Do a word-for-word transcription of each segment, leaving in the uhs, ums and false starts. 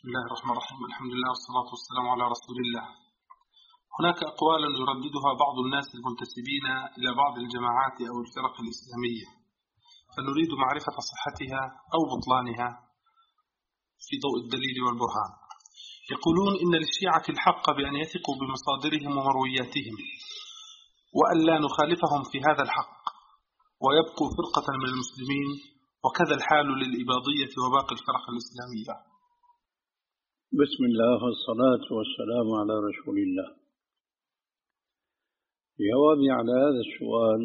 الله الرحمن الرحيم. الحمد لله والصلاة والسلام على رسول الله. هناك أقوال يرددها بعض الناس المنتسبين إلى بعض الجماعات أو الفرق الإسلامية، فنريد معرفة صحتها أو بطلانها في ضوء الدليل والبرهان. يقولون إن للشيعة الحق بأن يثقوا بمصادرهم ومروياتهم، وأن لا نخالفهم في هذا الحق، ويبقوا فرقة من المسلمين، وكذا الحال للإباضية وباقي الفرق الإسلامية. بسم الله والصلاة والسلام على رسول الله. جوابي على هذا السؤال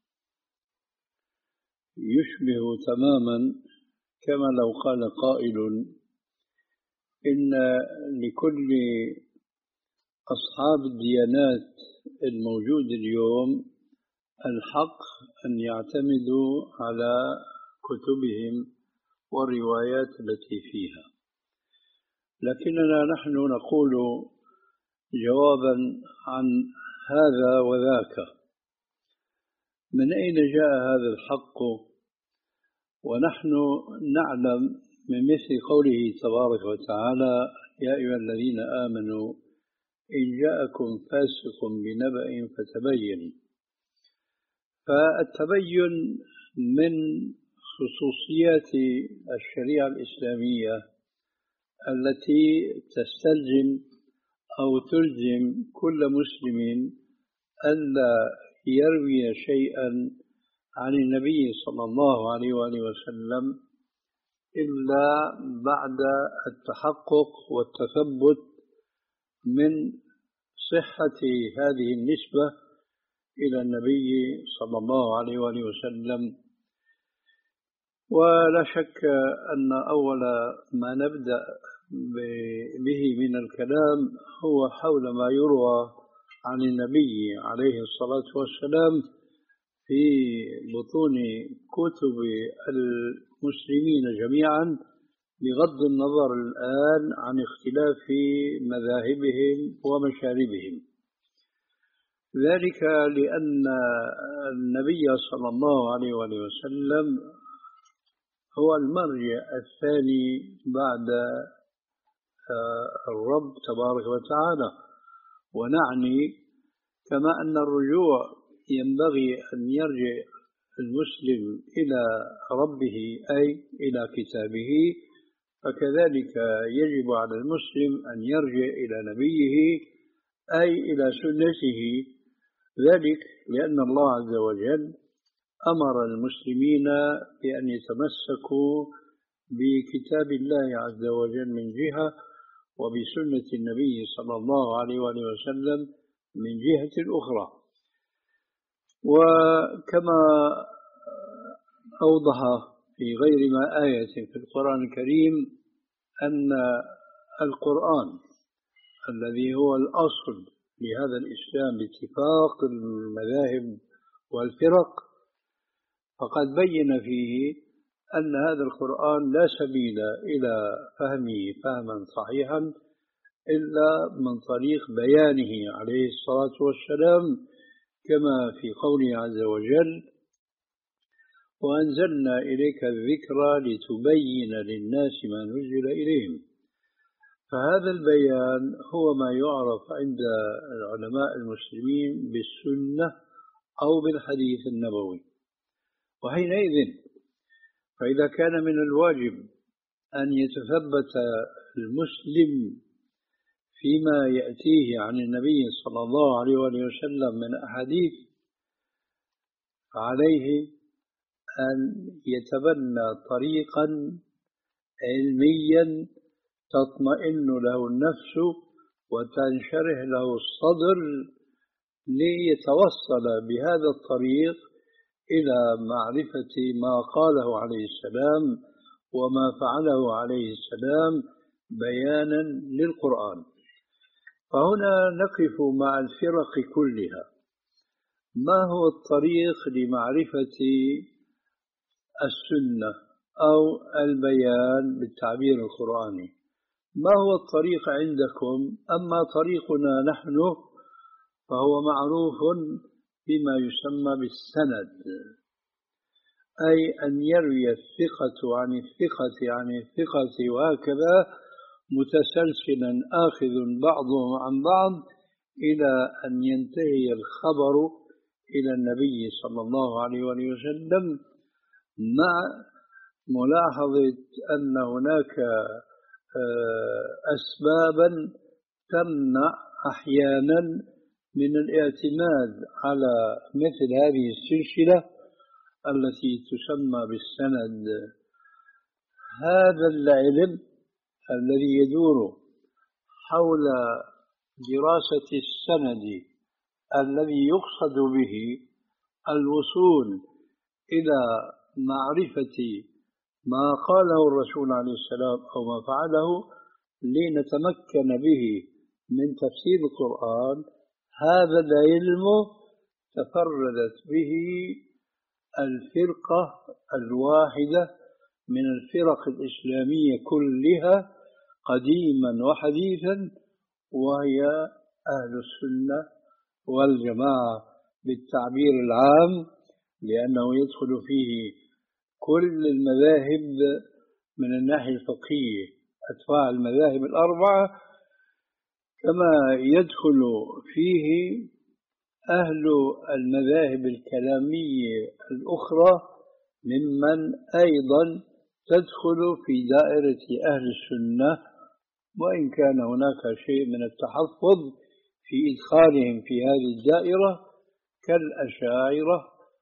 يشبه تماما كما لو قال قائل إن لكل أصحاب الديانات الموجود اليوم الحق أن يعتمدوا على كتبهم والروايات التي فيها، لكننا نحن نقول جوابا عن هذا وذاك: من أين جاء هذا الحق؟ ونحن نعلم من مثل قوله تبارك وتعالى: يا أيها الذين آمنوا إن جاءكم فاسق بنبأ فتبينوا. فالتبين من خصوصيات الشريعة الإسلامية التي تستلزم أو تلزم كل مسلم ألا يروي شيئا عن النبي صلى الله عليه وآله وسلم إلا بعد التحقق والتثبت من صحة هذه النسبة إلى النبي صلى الله عليه وآله وسلم. ولا شك أن أول ما نبدأ به من الكلام هو حول ما يروى عن النبي عليه الصلاة والسلام في بطون كتب المسلمين جميعا، بغض النظر الآن عن اختلاف مذاهبهم ومشاربهم. ذلك لأن النبي صلى الله عليه وآله وسلم هو المرجع الثاني بعد الرب تبارك وتعالى. ونعني كما أن الرجوع ينبغي أن يرجع المسلم إلى ربه أي إلى كتابه، فكذلك يجب على المسلم أن يرجع إلى نبيه أي إلى سنته. ذلك لأن الله عز وجل أمر المسلمين بأن يتمسكوا بكتاب الله عز وجل من جهة، وبسنة النبي صلى الله عليه وآله وسلم من جهة أخرى. وكما أوضح في غير ما آية في القرآن الكريم أن القرآن الذي هو الأصل لهذا الإسلام باتفاق المذاهب والفرق، فقد بين فيه أن هذا القرآن لا سبيل إلى فهمه فهما صحيحا إلا من طريق بيانه عليه الصلاة والسلام، كما في قوله عز وجل: وأنزلنا إليك الذكرى لتبين للناس ما نزل إليهم. فهذا البيان هو ما يعرف عند العلماء المسلمين بالسنة أو بالحديث النبوي. وحينئذ فإذا كان من الواجب أن يتثبت المسلم فيما يأتيه عن النبي صلى الله عليه وسلم من أحاديث، فعليه أن يتبنى طريقا علميا تطمئن له النفس وتنشرح له الصدر ليتوصل بهذا الطريق إلى معرفة ما قاله عليه السلام وما فعله عليه السلام بيانا للقرآن. فهنا نقف مع الفرق كلها: ما هو الطريق لمعرفة السنة أو البيان بالتعبير القرآني؟ ما هو الطريق عندكم؟ أما طريقنا نحن فهو معروف بما يسمى بالسند، أي أن يروي الثقة عن الثقة عن الثقة وهكذا، متسلسلا آخذ بعضهم عن بعض إلى أن ينتهي الخبر إلى النبي صلى الله عليه وآله وسلم، مع ملاحظة أن هناك أسبابا تمنع أحيانا من الاعتماد على مثل هذه السلسلة التي تسمى بالسند. هذا العلم الذي يدور حول دراسة السند الذي يقصد به الوصول إلى معرفة ما قاله الرسول عليه السلام أو ما فعله لنتمكن به من تفسير القرآن، هذا العلم تفردت به الفرقة الواحدة من الفرق الإسلامية كلها قديما وحديثا، وهي أهل السنة والجماعة بالتعبير العام، لأنه يدخل فيه كل المذاهب من الناحية الفقهية، أتباع المذاهب الأربعة، كما يدخل فيه أهل المذاهب الكلامية الأخرى ممن أيضا تدخل في دائرة أهل السنة، وإن كان هناك شيء من التحفظ في إدخالهم في هذه الدائرة كالأشاعرة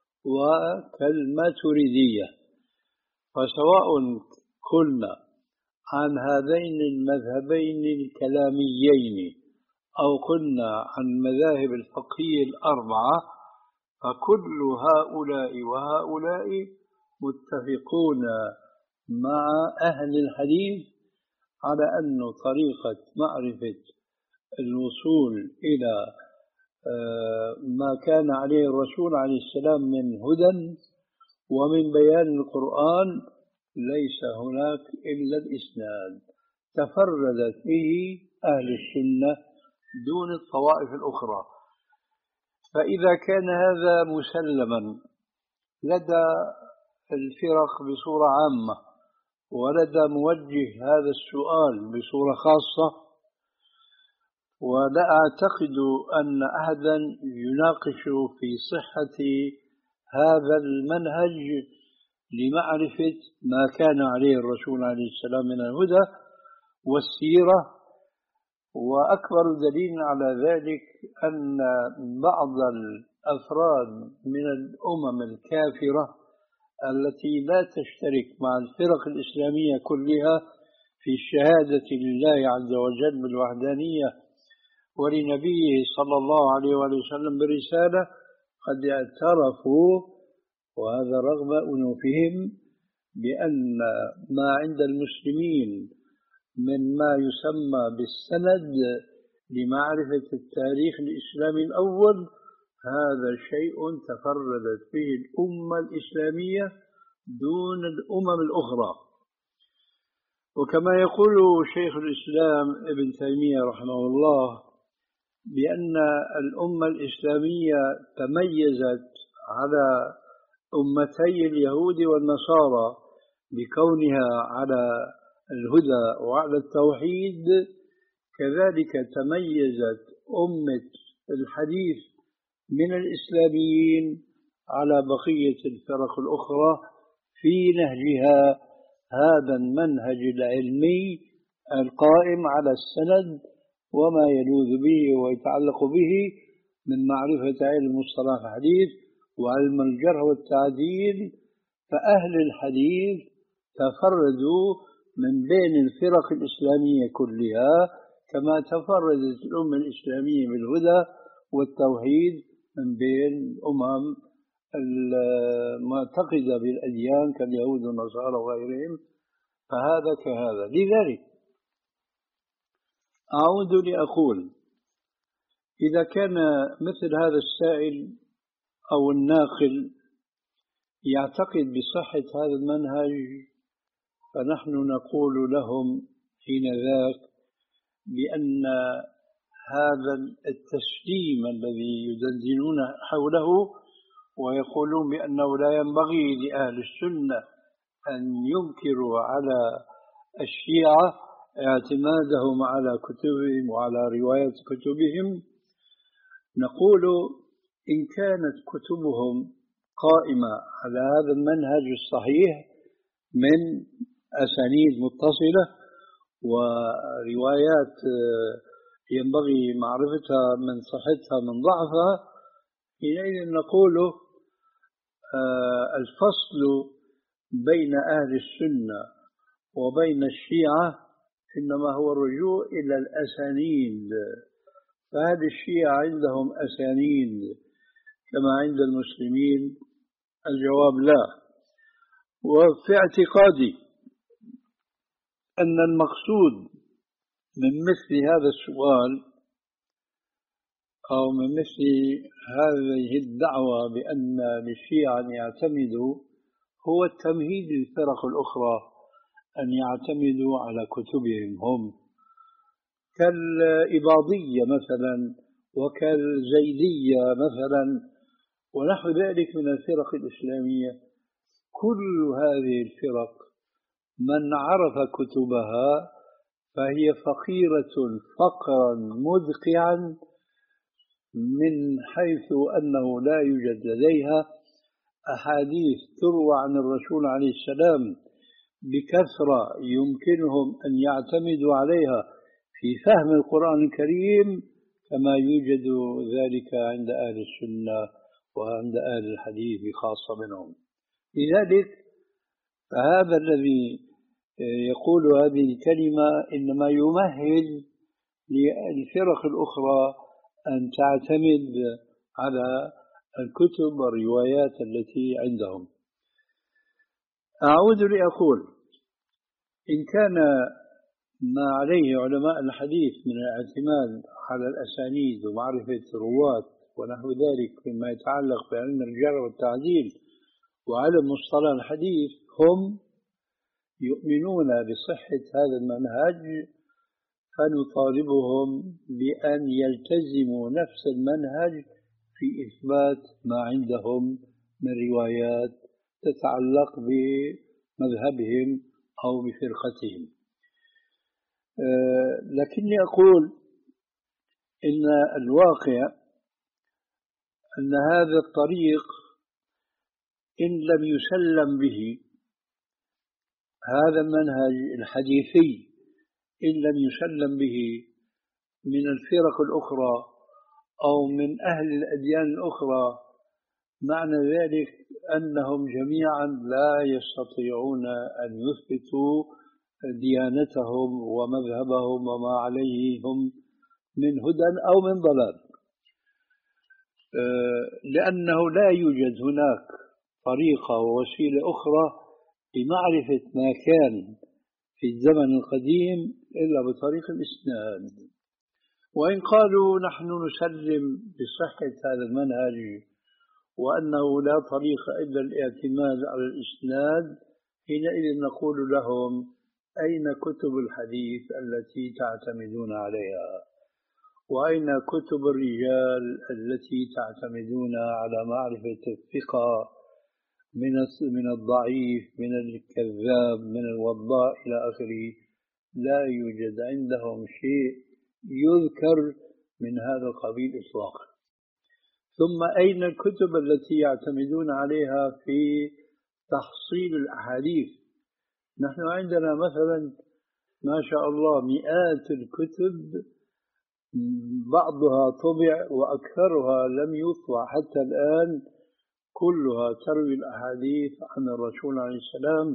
وكالماتريدية. فسواء قلنا عن هذين المذهبين الكلاميين أو قلنا عن المذاهب الفقهية الأربعة، فكل هؤلاء وهؤلاء متفقون مع أهل الحديث على أن طريقة معرفة الوصول إلى ما كان عليه الرسول عليه السلام من هدى ومن بيان القرآن ليس هناك إلا الإسناد، تفردت به أهل السنة دون الطوائف الأخرى. فإذا كان هذا مسلما لدى الفرق بصورة عامة ولدى موجه هذا السؤال بصورة خاصة، ولا أعتقد أن أحدا يناقش في صحة هذا المنهج لمعرفة ما كان عليه الرسول عليه السلام من الهدى والسيرة. وأكبر دليل على ذلك أن بعض الأفراد من الأمم الكافرة التي لا تشترك مع الفرق الإسلامية كلها في الشهادة لله عز وجل بالوحدانية ولنبيه صلى الله عليه وسلم برسالة، قد اعترفوا، وهذا رغم أنوفهم، بأن ما عند المسلمين من ما يسمى بالسند لمعرفة التاريخ الإسلامي الأول هذا شيء تفردت به الأمة الإسلامية دون الأمم الأخرى. وكما يقول شيخ الإسلام ابن تيمية رحمه الله بأن الأمة الإسلامية تميزت على أمتي اليهود والنصارى بكونها على الهدى وعلى التوحيد، كذلك تميزت أمة الحديث من الإسلاميين على بقية الفرق الأخرى في نهجها هذا المنهج العلمي القائم على السند وما يلوذ به ويتعلق به من معرفة علم مصطلح الحديث وعلم الجرح والتعديل. فأهل الحديث تفردوا من بين الفرق الإسلامية كلها كما تفردت الأمة الإسلامية بالهدى والتوحيد من بين الأمم المعتقدة بالأديان كاليهود والنصارى وغيرهم. فهذا كهذا. لذلك أعود لأقول إذا كان مثل هذا السائل أو الناقل يعتقد بصحة هذا المنهج، فنحن نقول لهم حين ذاك بأن هذا التسليم الذي يدندنون حوله ويقولون بأنه لا ينبغي لأهل السنة أن ينكروا على الشيعة اعتمادهم على كتبهم وعلى رواية كتبهم، نقول إن كانت كتبهم قائمة على هذا المنهج الصحيح من أسانيد متصلة وروايات ينبغي معرفتها من صحتها من ضعفها، حينئذ نقول الفصل بين أهل السنة وبين الشيعة إنما هو الرجوع إلى الأسانيد. فهذه الشيعة عندهم أسانيد كما عند المسلمين؟ الجواب لا. وفي اعتقادي أن المقصود من مثل هذا السؤال أو من مثل هذه الدعوة بأن للشيعة أن يعتمدوا هو التمهيد للفرق الأخرى أن يعتمدوا على كتبهم هم، كالإباضية مثلا وكالزيدية مثلا ونحو ذلك من الفرق الإسلامية. كل هذه الفرق من عرف كتبها فهي فقيرة فقرا مدقعا من حيث أنه لا يوجد لديها أحاديث تروى عن الرسول عليه السلام بكثرة يمكنهم أن يعتمدوا عليها في فهم القرآن الكريم كما يوجد ذلك عند أهل السنة وعند أهل الحديث بخاصة منهم. لذلك فهذا الذي يقول هذه الكلمة إنما يمهد للفرق الأخرى أن تعتمد على الكتب والروايات التي عندهم. أعود لأقول إن كان ما عليه علماء الحديث من الاعتماد على الأسانيد ومعرفة الرواة ونحو ذلك مما يتعلق بعلم الجرح والتعديل وعلم مصطلح الحديث هم يؤمنون بصحة هذا المنهج، فنطالبهم بأن يلتزموا نفس المنهج في إثبات ما عندهم من روايات تتعلق بمذهبهم أو بفرقتهم. أه لكني أقول إن الواقع أن هذا الطريق إن لم يسلم به، هذا المنهج الحديثي إن لم يسلم به من الفرق الأخرى أو من أهل الأديان الأخرى، معنى ذلك أنهم جميعا لا يستطيعون أن يثبتوا ديانتهم ومذهبهم وما عليه هم من هدى أو من ضلال، لأنه لا يوجد هناك طريقة ووسيلة أخرى لمعرفة ما كان في الزمن القديم إلا بطريق الإسناد. وإن قالوا نحن نسلم بصحة هذا المنهج وأنه لا طريق إلا الاعتماد على الإسناد، حينئذ نقول لهم أين كتب الحديث التي تعتمدون عليها؟ وأين كتب الرجال التي تعتمدون على معرفة الثقة من من الضعيف من الكذاب من الوضاء إلى آخره؟ لا يوجد عندهم شيء يذكر من هذا القبيل إطلاقا. ثم أين الكتب التي يعتمدون عليها في تحصيل الأحاديث؟ نحن عندنا مثلا ما شاء الله مئات الكتب، بعضها طبع وأكثرها لم يطبع حتى الآن، كلها تروي الأحاديث عن الرسول عليه السلام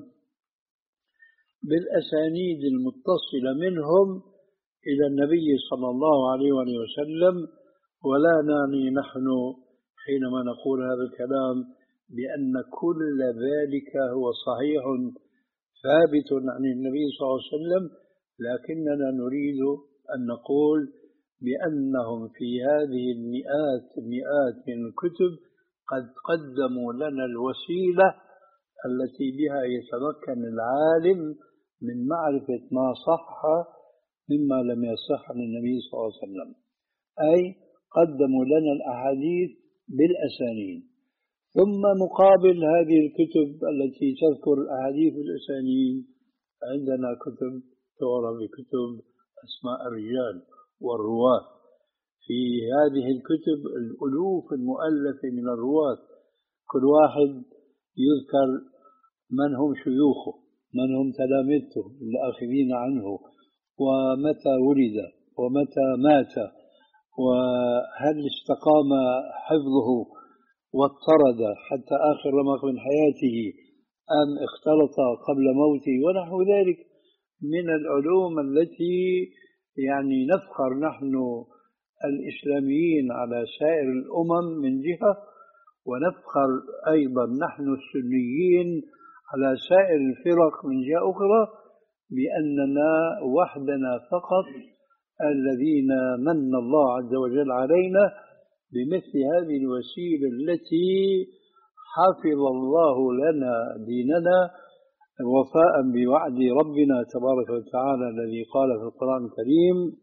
بالأسانيد المتصلة منهم إلى النبي صلى الله عليه وسلم. ولا نعني نحن حينما نقول هذا الكلام بأن كل ذلك هو صحيح ثابت عن النبي صلى الله عليه وسلم، لكننا نريد أن نقول بأنهم في هذه المئات المئات من الكتب قد قدموا لنا الوسيلة التي بها يتمكن العالم من معرفة ما صح مما لم يصح عن النبي صلى الله عليه وسلم، أي قدموا لنا الأحاديث بالأسانيد. ثم مقابل هذه الكتب التي تذكر الأحاديث بالأسانيد عندنا كتب دكتوراه بكتب أسماء الرجال والرواة. في هذه الكتب الألوف المؤلفة من الرواة، كل واحد يذكر من هم شيوخه، من هم تلامذته الآخذين عنه، ومتى ولد ومتى مات، وهل استقام حفظه واضطرد حتى آخر رمق من حياته أم اختلط قبل موته ونحو ذلك من العلوم التي يعني نفخر نحن الإسلاميين على سائر الأمم من جهة، ونفخر أيضا نحن السنيين على سائر الفرق من جهة أخرى بأننا وحدنا فقط الذين من الله عز وجل علينا بمثل هذه الوسيلة التي حفظ الله لنا ديننا وفاء بوعد ربنا تبارك وتعالى الذي قال في القرآن الكريم: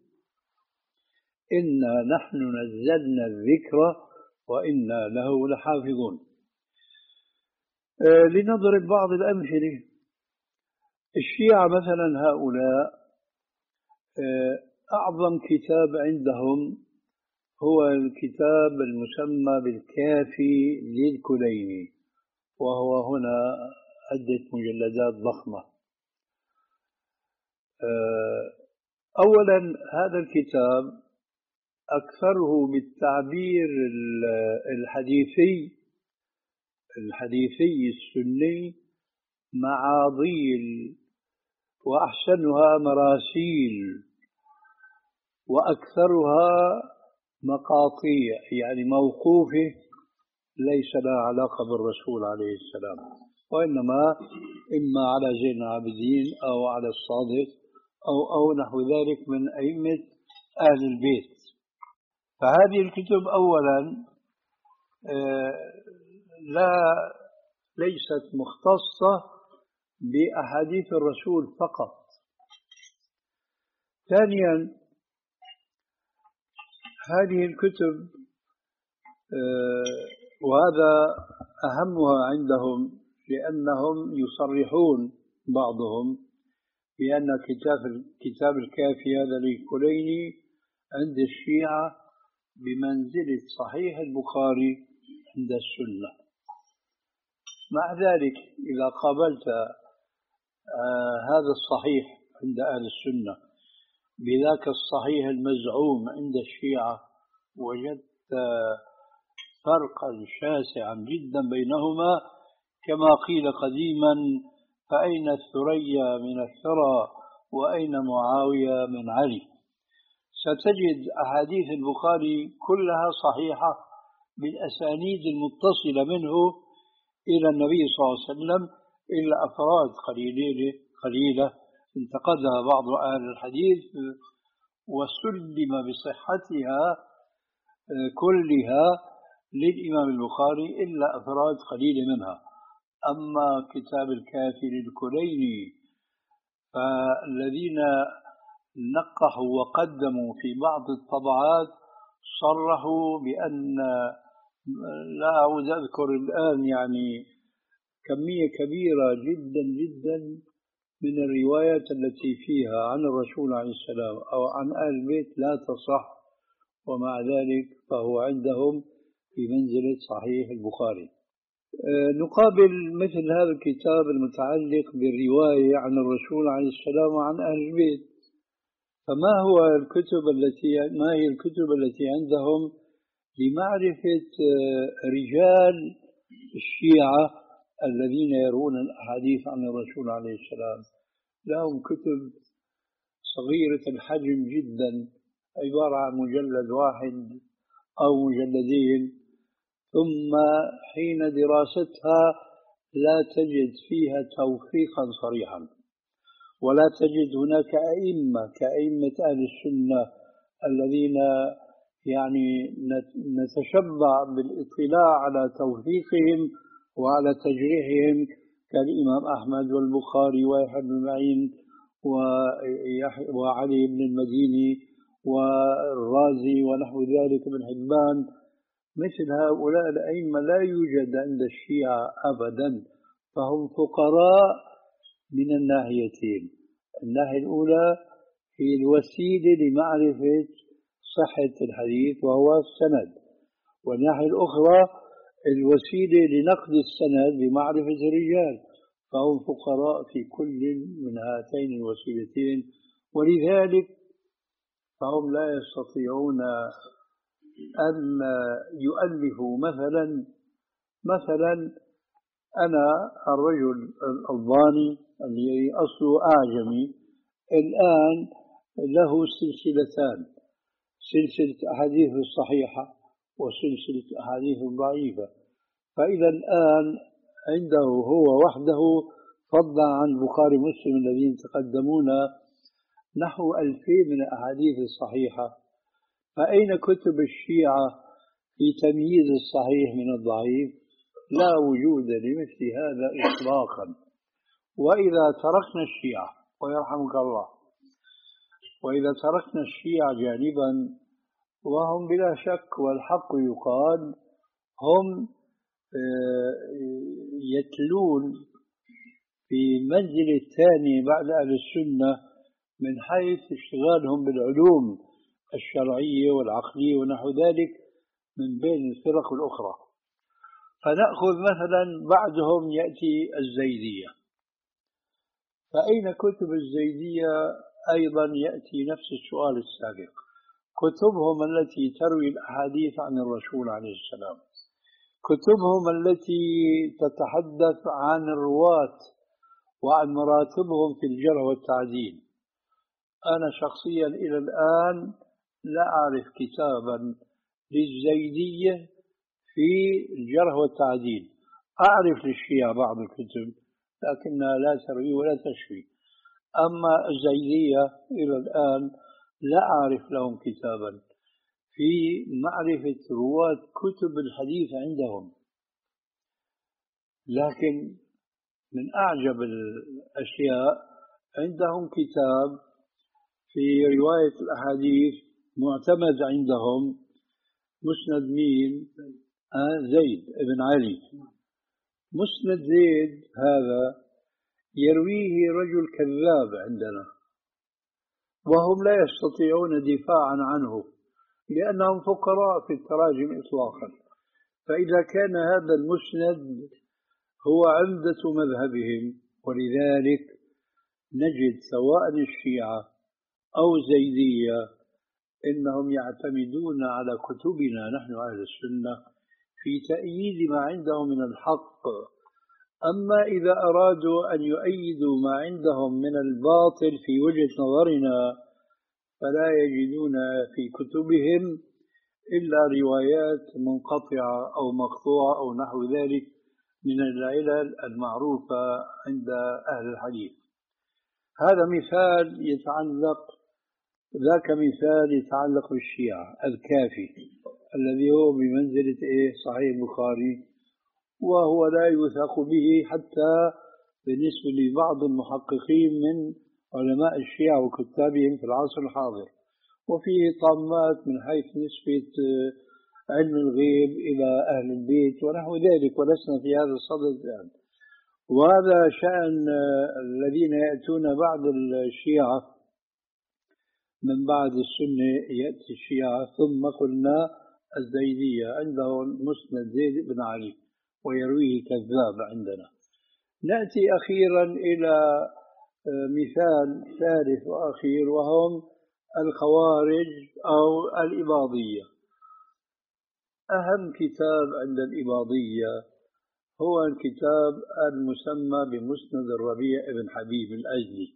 إنا نحن نزلنا الذكر وإنا له لحافظون. آه لنضرب بعض الأمثلة. الشيعة مثلا هؤلاء آه أعظم كتاب عندهم هو الكتاب المسمى بالكافي للكليني، وهو هنا عدة مجلدات ضخمة. آه أولا هذا الكتاب أكثره بالتعبير الحديثي الحديثي السني معاضيل، وأحسنها مراسيل، وأكثرها مقاطيع يعني موقوفة ليس لها علاقة بالرسول عليه السلام، وإنما إما على زين العابدين أو على الصادق أو أو نحو ذلك من أئمة أهل البيت. فهذه الكتب أولا لا ليست مختصة بأحاديث الرسول فقط. ثانيا هذه الكتب وهذا أهمها عندهم لأنهم يصرحون بعضهم بأن كتاب كتاب الكافي هذا للكليني عند الشيعة بمنزلة صحيح البخاري عند السنة. مع ذلك إذا قابلت آه هذا الصحيح عند أهل السنة بذاك الصحيح المزعوم عند الشيعة وجدت آه فرقا شاسعا جدا بينهما، كما قيل قديما: فأين الثريا من الثرى وأين معاوية من علي. ستجد أحاديث البخاري كلها صحيحة بالأسانيد المتصلة منه إلى النبي صلى الله عليه وسلم، إلا أفراد قليلة قليلة انتقدها بعض أهل الحديث وسلم بصحتها كلها للإمام البخاري إلا أفراد قليلة منها. أما كتاب الكافي للكليني فالذين نقحوا وقدموا في بعض الطبعات صرحوا بأن، لا أعود أذكر الآن يعني كمية كبيرة جدا جدا من الروايات التي فيها عن الرسول عليه السلام أو عن أهل البيت لا تصح، ومع ذلك فهو عندهم في منزلة صحيح البخاري. نقابل مثل هذا الكتاب المتعلق بالرواية عن الرسول عليه السلام وعن أهل البيت. فما هو الكتب التي ما هي الكتب التي عندهم لمعرفة رجال الشيعة الذين يرون الأحاديث عن الرسول عليه السلام؟ لهم كتب صغيرة الحجم جدا، عبارة عن مجلد واحد أو مجلدين، ثم حين دراستها لا تجد فيها توثيقا صريحا، ولا تجد هناك أئمة كأئمة أهل السنة الذين يعني نتشبع بالاطلاع على توثيقهم وعلى تجريحهم كالإمام أحمد والبخاري ويحيى بن معين وعلي بن المديني والرازي ونحو ذلك بن حبان. مثل هؤلاء الأئمة لا يوجد عند الشيعة أبدا، فهم فقراء من الناحيتين. الناحية الأولى هي الوسيلة لمعرفة صحة الحديث وهو السند، والناحية الأخرى الوسيلة لنقد السند بمعرفة الرجال، فهم فقراء في كل من هاتين الوسيلتين، ولذلك فهم لا يستطيعون أن يؤلفوا. مثلا مثلا أنا الرجل الألباني الذي أصله أعجمي الآن له سلسلتان، سلسلة أحاديث الصحيحة وسلسلة أحاديث ضعيفة، فإلى الآن عنده هو وحده فضلا عن البخاري ومسلم الذين تقدمونا نحو ألفين من الأحاديث الصحيحة. فأين كتب الشيعة في تمييز الصحيح من الضعيف؟ لا وجود لمثل هذا إطلاقا. وإذا تركنا الشيعة ويرحمك الله، وإذا تركنا الشيعة جانبا، وهم بلا شك والحق يقال هم يتلون في منزل الثاني بعد أهل السنة من حيث اشتغالهم بالعلوم الشرعية والعقلية ونحو ذلك من بين الفرق الأخرى. فنأخذ مثلا بعدهم يأتي الزيدية، فأين كتب الزيدية؟ أيضا يأتي نفس السؤال السابق، كتبهم التي تروي الأحاديث عن الرسول عليه السلام، كتبهم التي تتحدث عن الرواة وعن مراتبهم في الجرح والتعديل. أنا شخصيا إلى الآن لا أعرف كتابا للزيدية في الجرح والتعديل. أعرف للشيعة بعض الكتب لكنها لا تروي ولا تشفي، أما الزيدية إلى الآن لا أعرف لهم كتابا في معرفة رواة كتب الحديث عندهم. لكن من أعجب الأشياء عندهم كتاب في رواية الأحاديث معتمد عندهم، مسند مين؟ آه زيد بن علي. مسند زيد هذا يرويه رجل كذاب عندنا، وهم لا يستطيعون دفاعا عنه لأنهم فقراء في التراجم إطلاقا. فإذا كان هذا المسند هو عمدة مذهبهم، ولذلك نجد سواء الشيعة أو زيدية إنهم يعتمدون على كتبنا نحن أهل السنة في تأييد ما عندهم من الحق. أما إذا أرادوا أن يؤيدوا ما عندهم من الباطل في وجهة نظرنا فلا يجدون في كتبهم إلا روايات منقطعة أو مقطوعة أو نحو ذلك من العلل المعروفة عند أهل الحديث. هذا مثال يتعلق، ذاك مثال يتعلق بالشيعة الكافي الذي هو بمنزلة إيه؟ صحيح البخاري، وهو لا يوثق به حتى بالنسبة لبعض المحققين من علماء الشيعة وكتابهم في العصر الحاضر، وفيه طامات من حيث نسبة علم الغيب إلى أهل البيت ونحو ذلك، ولسنا في هذا الصدد الآن. وهذا شأن الذين يأتون بعد الشيعة، من بعد السنة يأتي الشيعة، ثم قلنا الزيدية عندهم مسند زيد بن علي ويرويه كذاب عندنا. نأتي أخيرا إلى مثال ثالث وأخير، وهم الخوارج أو الإباضية. أهم كتاب عند الإباضية هو الكتاب المسمى بمسند الربيع بن حبيب الأجلي.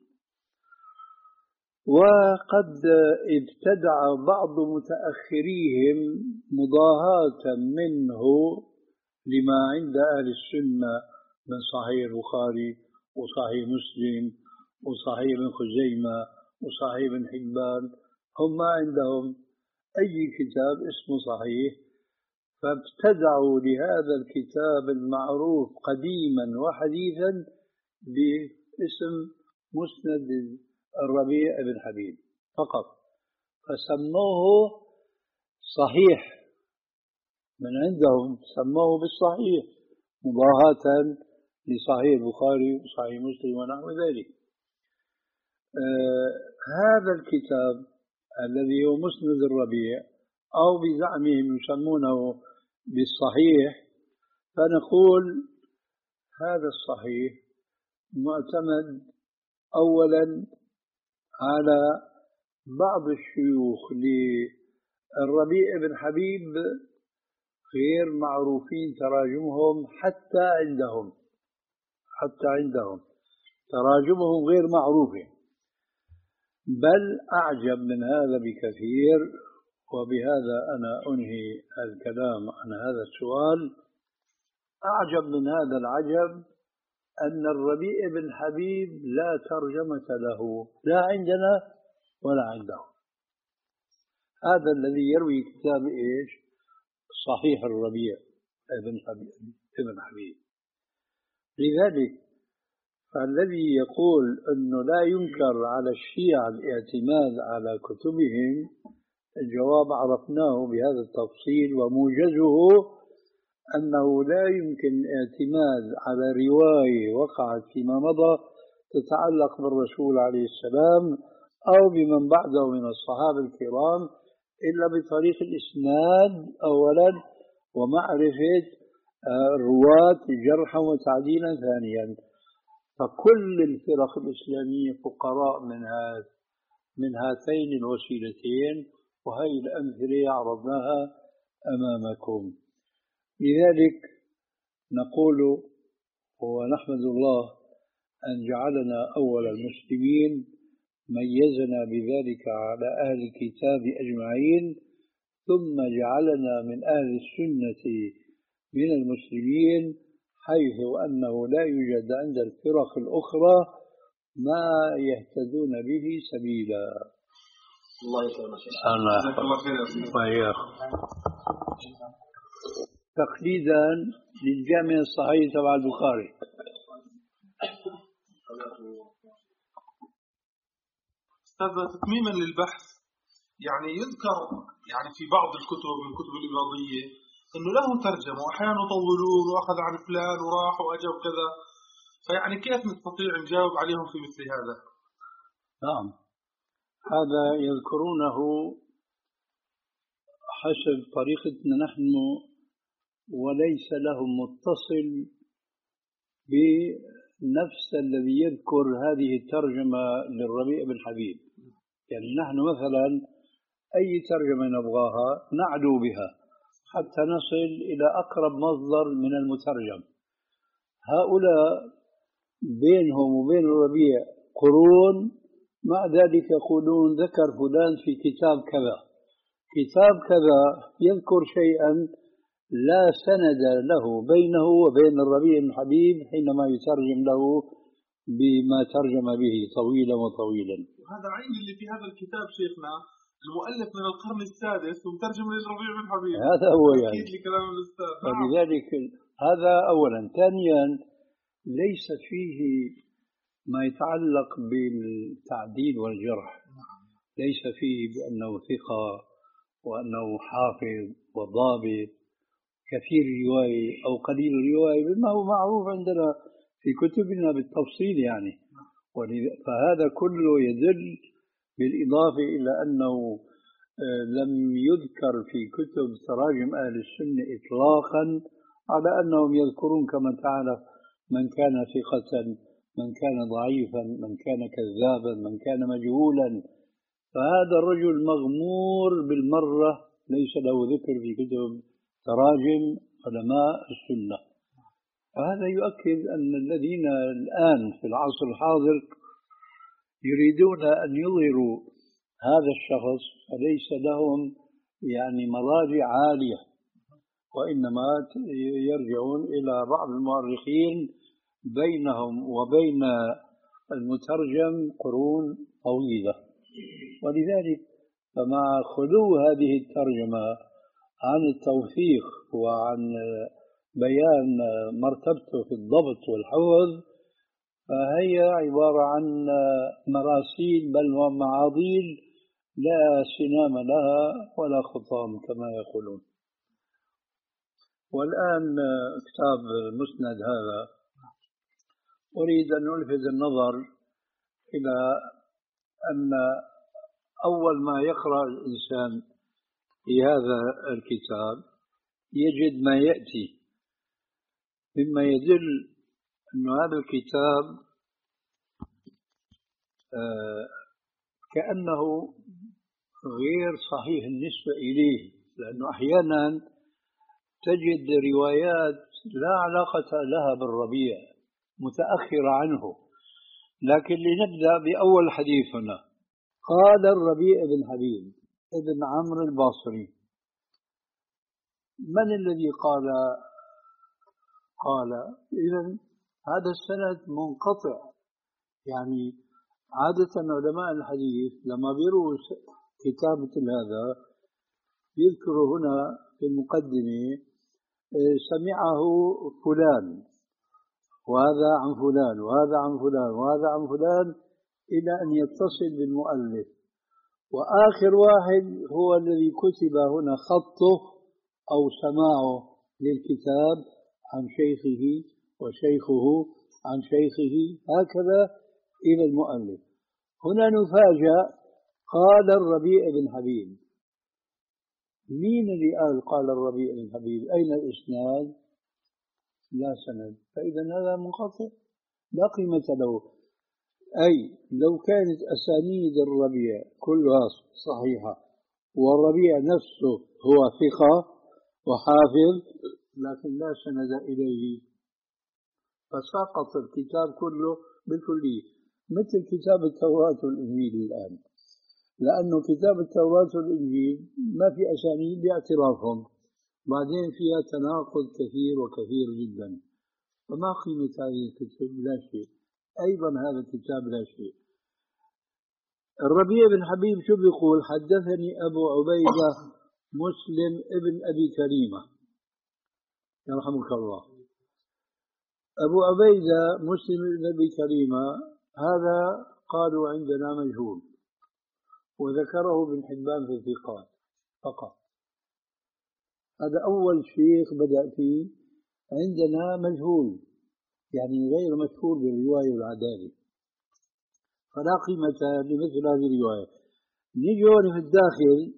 وقد ابتدع بعض متأخريهم مضاهاة منه لما عند أهل السنة من صحيح البخاري وصحيح مسلم وصحيح ابن خزيمة وصحيح ابن حبان. هم ما عندهم أي كتاب اسمه صحيح، فابتدعوا لهذا الكتاب المعروف قديما وحديثا باسم مسند الربيع بن حبيب فقط، فسموه صحيح من عندهم، سموه بالصحيح مضاهاة لصحيح البخاري وصحيح مسلم ونحو ذلك. آه هذا الكتاب الذي هو مسند الربيع أو بزعمهم يسمونه بالصحيح، فنقول هذا الصحيح معتمد أولا على بعض الشيوخ للربيع بن حبيب غير معروفين تراجمهم حتى عندهم، حتى عندهم تراجمهم غير معروفة، بل أعجب من هذا بكثير. وبهذا أنا أنهي الكلام عن هذا السؤال. أعجب من هذا العجب أن الربيع بن حبيب لا ترجمة له لا عندنا ولا عندهم. هذا الذي يروي كتاب إيش؟ صحيح الربيع بن حبيب ابن حبيب. لذلك فالذي يقول أنه لا ينكر على الشيعة الاعتماد على كتبهم، الجواب عرفناه بهذا التفصيل، وموجزه أنه لا يمكن اعتماد على رواية وقعت فيما مضى تتعلق بالرسول عليه السلام أو بمن بعده من الصحابة الكرام إلا بطريق الإسناد أولا، ومعرفة الرواة جرحا وتعديلا ثانيا. فكل الفرق الإسلامية فقراء من هذا من هاتين الوسيلتين، وهي الأمثلة عرضناها أمامكم. لذلك نقول ونحمد الله أن جعلنا أول المسلمين، ميزنا بذلك على أهل الكتاب أجمعين، ثم جعلنا من أهل السنة من المسلمين، حيث أنه لا يوجد عند الفرق الأخرى ما يهتدون به سبيلا. الله يسلمك. الله يسلمك. تقليدا للجامع الصحيح تبع البخاري. أستاذ تتميما للبحث، يعني يذكر يعني في بعض الكتب من كتب الإباضية إنه له ترجمة وأحيانا يطولون وأخذ عن فلان وراح وأجا وكذا، فيعني كيف نستطيع نجاوب عليهم في مثل هذا؟ نعم، هذا يذكرونه حسب طريقتنا نحن، وليس لهم متصل بنفس الذي يذكر هذه الترجمة للربيع بن حبيب. يعني نحن مثلا أي ترجمة نبغاها نعلو بها حتى نصل إلى أقرب مصدر من المترجم. هؤلاء بينهم وبين الربيع قرون، مع ذلك يقولون ذكر فلان في كتاب كذا، كتاب كذا يذكر شيئا لا سند له بينه وبين الربيع بن حبيب حينما يترجم له بما ترجم به طويلا وطويلا. وهذا عين اللي في هذا الكتاب شيخنا المؤلف من القرن السادس ومترجم للربيع بن حبيب. هذا هو يعني لكلام الأستاذ. فلذلك هذا أولا. ثانيا ليس فيه ما يتعلق بالتعديل والجرح، ليس فيه بأنه ثقة وأنه حافظ وضابط كثير رواية أو قليل رواية، بما هو معروف عندنا في كتبنا بالتفصيل يعني. فهذا كله يدل بالإضافة إلى أنه لم يذكر في كتب تراجم أهل السنة إطلاقا على أنهم يذكرون كما تعرف من كان ثقة، من كان ضعيفا، من كان كذابا، من كان مجهولا. فهذا الرجل مغمور بالمرة، ليس له ذكر في كتب تراجم علماء السنة. فهذا يؤكد أن الذين الآن في العصر الحاضر يريدون أن يظهروا هذا الشخص فليس لهم يعني مراجع عالية، وإنما يرجعون إلى بعض المؤرخين بينهم وبين المترجم قرون طويلة. ولذلك فمع خلو هذه الترجمة عن التوثيق وعن بيان مرتبته في الضبط والحفظ، فهي عبارة عن مراسيل بل ومعاضيل لا سنام لها ولا خطام كما يقولون. والآن كتاب المسند هذا أريد أن ألفت النظر إلى أن أول ما يقرأ الإنسان في هذا الكتاب يجد ما يأتي مما يدل أن هذا الكتاب آه كأنه غير صحيح النسبة إليه، لأنه أحيانا تجد روايات لا علاقة لها بالربيع متأخرة عنه. لكن لنبدأ بأول حديث هنا. قال الربيع بن حبيب ابن عمرو الباصري. من الذي قال قال إذن هذا السند منقطع. يعني عادة علماء الحديث لما بيروا كتابة هذا يذكروا هنا في المقدمة سمعه فلان وهذا عن فلان وهذا عن فلان وهذا عن فلان إلى أن يتصل بالمؤلف، وآخر واحد هو الذي كتب هنا خطه أو سماعه للكتاب عن شيخه وشيخه عن شيخه هكذا إلى المؤلف. هنا نفاجأ قال الربيع بن حبيب. مين اللي قال قال الربيع بن حبيب؟ أين الإسناد؟ لا سند، فإذا هذا منقطع لا قيمة له. أي لو كانت أسانيد الربيع كلها صحيحة والربيع نفسه هو ثقة وحافظ لكن لا سند إليه فسقط الكتاب كله بالكلية، مثل كتاب التوراة والإنجيل الآن، لأنه كتاب التوراة والإنجيل ما في أسانيد باعترافهم، بعدين فيها تناقض كثير وكثير جدا، فما قيمة هذه الكتب؟ لا شيء. أيضا هذا الكتاب لا شيء. الربيع بن حبيب شو بيقول؟ حدثني أبو عبيدة مسلم ابن أبي كريمة يرحمك الله. أبو عبيدة مسلم ابن أبي كريمة هذا قالوا عندنا مجهول، وذكره ابن حبان في الثقات فقط. هذا أول شيخ بدأ فيه. عندنا مجهول يعني غير مشهور بالرواية والعدالة، فلا قيمة لمثل هذه الرواية. نيجي هون في الداخل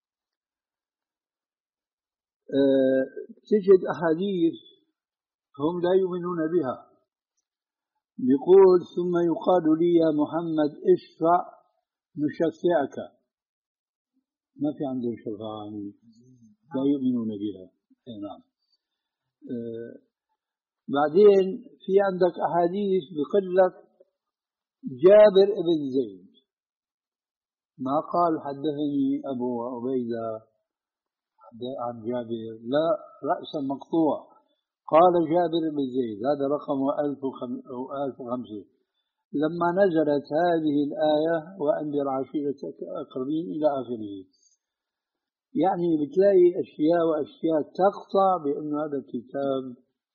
أه تجد أحاديث هم لا يؤمنون بها. يقول ثم يقال لي يا محمد اشفع نشفعك. ما في عندهم شفاعة، لا يؤمنون بها. نعم. أه بعدين في عندك أحاديث بقول لك جابر بن زيد، ما قال حدثني أبو عبيدة عن جابر، لا، رأسا مقطوع قال جابر بن زيد، هذا رقم ألف وخمسة. لما نزلت هذه الآية وأنذر عشيرتك الأقربين إلى آخره، يعني بتلاقي أشياء وأشياء تقطع بأن هذا الكتاب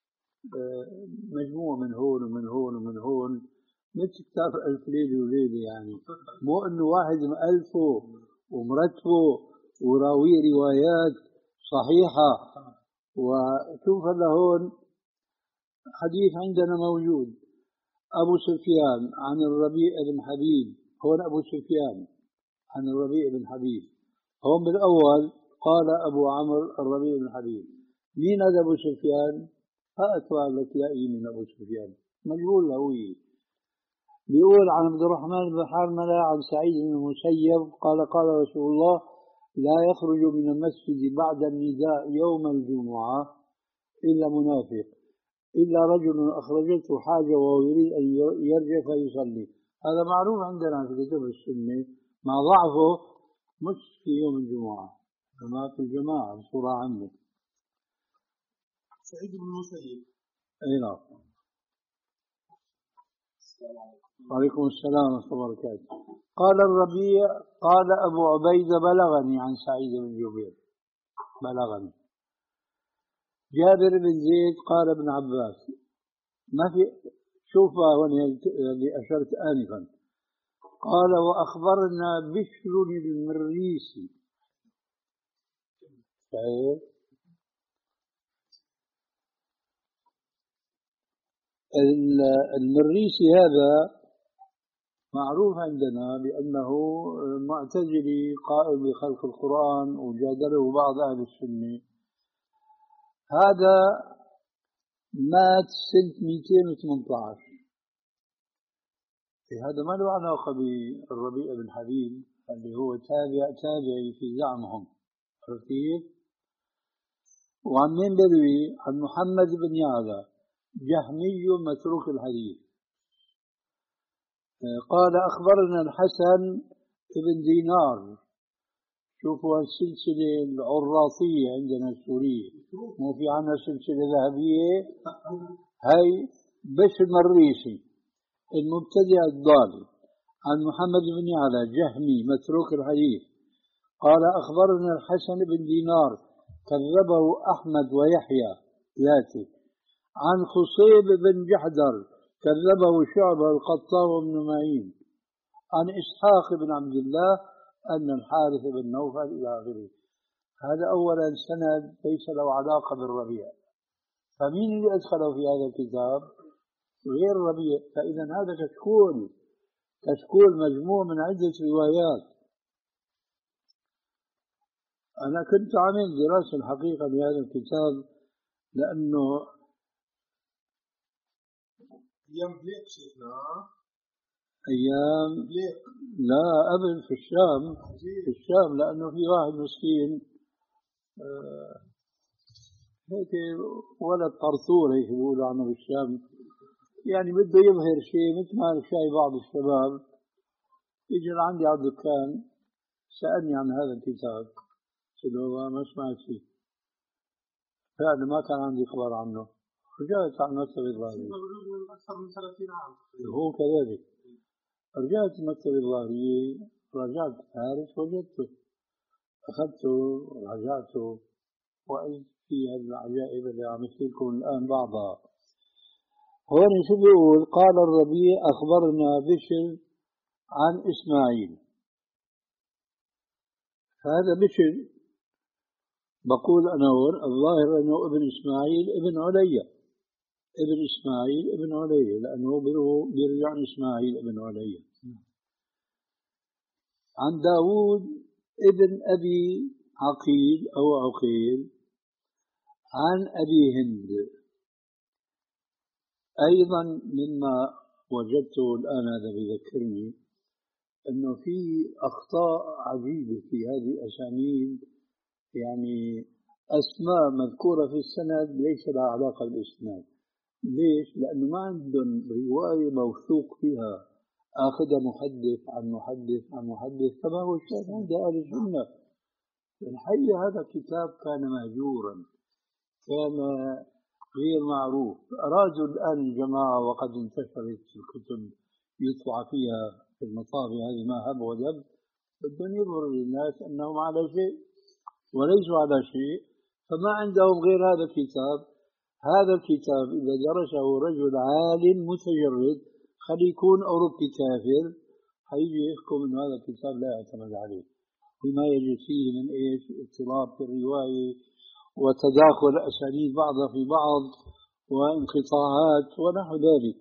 مجموع من هون ومن هون ومن هون، مثل كتاب ألف ليلة وليلة. يعني مو أنه واحد مألفه ومرتبه وراوي روايات صحيحة. وشوف لهون حديث عندنا موجود أبو سفيان عن الربيع بن حبيب، هون أبو سفيان عن الربيع بن حبيب، هون بالأول قال أبو عمرو الربيع بن حبيب. مين هذا أبو سفيان؟ هاتوا لك تلاقيه من أبو سفيان مجهول هوية. بيقول عن عبد الرحمن بن حرملة عن سعيد بن المسيب قال قال رسول الله لا يخرج من المسجد بعد النداء يوم الجمعة إلا منافق إلا رجل أخرجته حاجة وهو يريد أن يرجع فيصلي. هذا معروف عندنا في كتب السنة، مع ضعفه مش في يوم الجمعة وما في الجماعة بصورة عامة. سعيد بن المسيب. أي نعم. وعليكم السلام ورحمة الله وبركاته. قال الربيع قال أبو عبيدة بلغني عن سعيد بن جبير بلغني. جابر بن زيد قال ابن عباس. ما في شوفها هنا اللي أشرت آنفا. قال وأخبرنا بشر المريسي. صحيح. المريسي هذا معروف عندنا بأنه معتزلي قائل بخلق القرآن وجادله بعض أهل السنة. هذا مات سنة مئتين وثمانية عشر. هذا ما له علاقة بالربيع بن حبيب اللي هو تابع تابعي في زعمهم، عرفت كيف؟ وعن من بروي عن محمد بن يعلى جهمي متروك الحديث قال أخبرنا الحسن بن دينار. شوفوا السلسلة العراطية عندنا السورية، مو في عنا سلسلة ذهبية، هاي بس المريسي المبتدع الضال. عن محمد بن يعلى جهمي متروك الحديث قال أخبرنا الحسن بن دينار كذبه أحمد ويحيى ذاتي. عن خصيب بن جحدر كذبه شعبة القطان وابن معين. عن إسحاق بن عبد الله أن الحارث بن نوفل إلى آخره. هذا أولا سند ليس له علاقة بالربيع، فمين اللي أدخله في هذا الكتاب؟ غير الربيع. فإذا هذا كشكول كشكول مجموع من عدة روايات. أنا كنت عامل دراسة الحقيقة لهذا الكتاب لأنه أيام بليق شيخنا، أيام بليق لا قبل في الشام في الشام لأنه في واحد مسكين آه هيك ولد طرطور هيك بيقولوا عنه بالشام، يعني بده يظهر شيء مثل ما شاي بعض الشباب، يجي لعندي على الدكان سألني عن هذا الكتاب، قلت له ما سمعت فيه، فعلا ما كان عندي خبر عنه. رجعت على المكتب الظاهري أكثر من ثلاثين عام هو كذلك. رجعت المكتب الظاهري، رجعت فارس وجدته، أخذته ورجعته وإذ في هذه العجائب اللي عم أحكي لكم الآن بعضها. هون شو بيقول؟ قال الربيع أخبرنا بشر عن إسماعيل. هذا بشر بقول أنا هون الظاهر أنه ابن إسماعيل ابن علي، ابن إسماعيل ابن علي، لأنه بيرجع عن إسماعيل ابن علي. عن داود ابن أبي عقيل أو عقيل عن أبي هند. أيضا مما وجدته الآن هذا بذكرني أنه في أخطاء عجيبة في هذه الأسانيد، يعني أسماء مذكورة في السند ليس لها علاقة بالإسناد. ليش؟ لأنه ما عندهم رواية موثوق فيها، آخذ محدث عن محدث عن محدث كما هو الشيء عند أهل السنة. الحقيقة هذا الكتاب كان مهجورا، كان غير معروف. أرادوا الآن الجماعة وقد انتشرت الكتب يطبع فيها في المطابع هذه ما هب ودب، بدهم يظهروا للناس أنهم على شيء وليسوا على شيء، فما عندهم غير هذا الكتاب. هذا الكتاب إذا درسه رجل عالم متجرد خلي يكون أوروبي كافر حيجي يحكم أن هذا الكتاب لا يعتمد عليه، بما يجد فيه من إيش؟ اضطراب في الرواية وتداخل أسانيد بعضها في بعض وانقطاعات ونحو ذلك.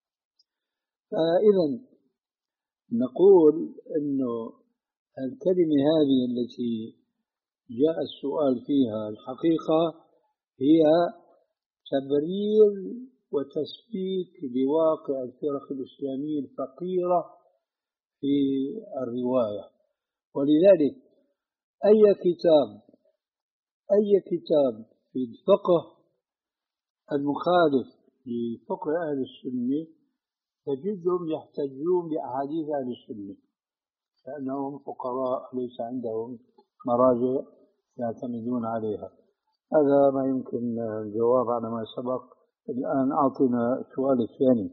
فإذا نقول أنه الكلمة هذه التي جاء السؤال فيها الحقيقة هي تبرير وتسبيك لواقع الفرق الإسلامية الفقيرة في الرواية. ولذلك أي كتاب أي كتاب في الفقه المخالف لفقه أهل السنة تجدهم يحتجون بأحاديث أهل السنة لأنهم فقراء ليس عندهم مراجع يعتمدون عليها. هذا ما يمكن الجواب على ما سبق. الآن أعطنا السؤال الثاني.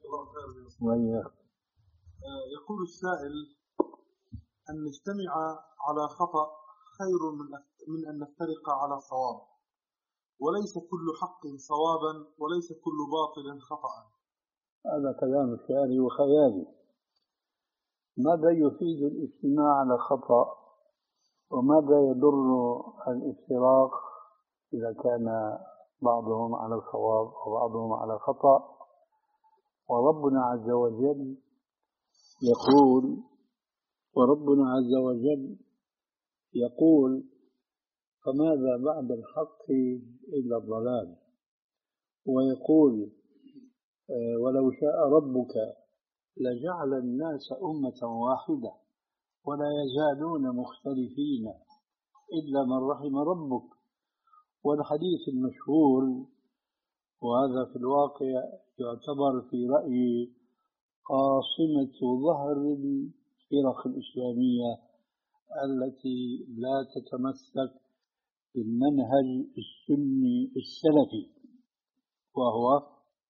يقول السائل: أن نجتمع على خطأ خير من أن نفترق على صواب، وليس كل حق صوابا وليس كل باطل خطأ. هذا كلام شعري وخيالي. ماذا يفيد الاجتماع على خطأ وماذا يضر الافتراق إذا كان بعضهم على صواب وبعضهم على خطأ؟ وربنا عز وجل يقول: وربنا عز وجل يقول: فماذا بعد الحق إلا الضلال. ويقول: ولو شاء ربك لجعل الناس أمة واحدة ولا يزالون مختلفين إلا من رحم ربك. والحديث المشهور، وهذا في الواقع يعتبر في رأيي قاصمة ظهر الفرق الإسلامية التي لا تتمسك بالمنهج السني السلفي، وهو: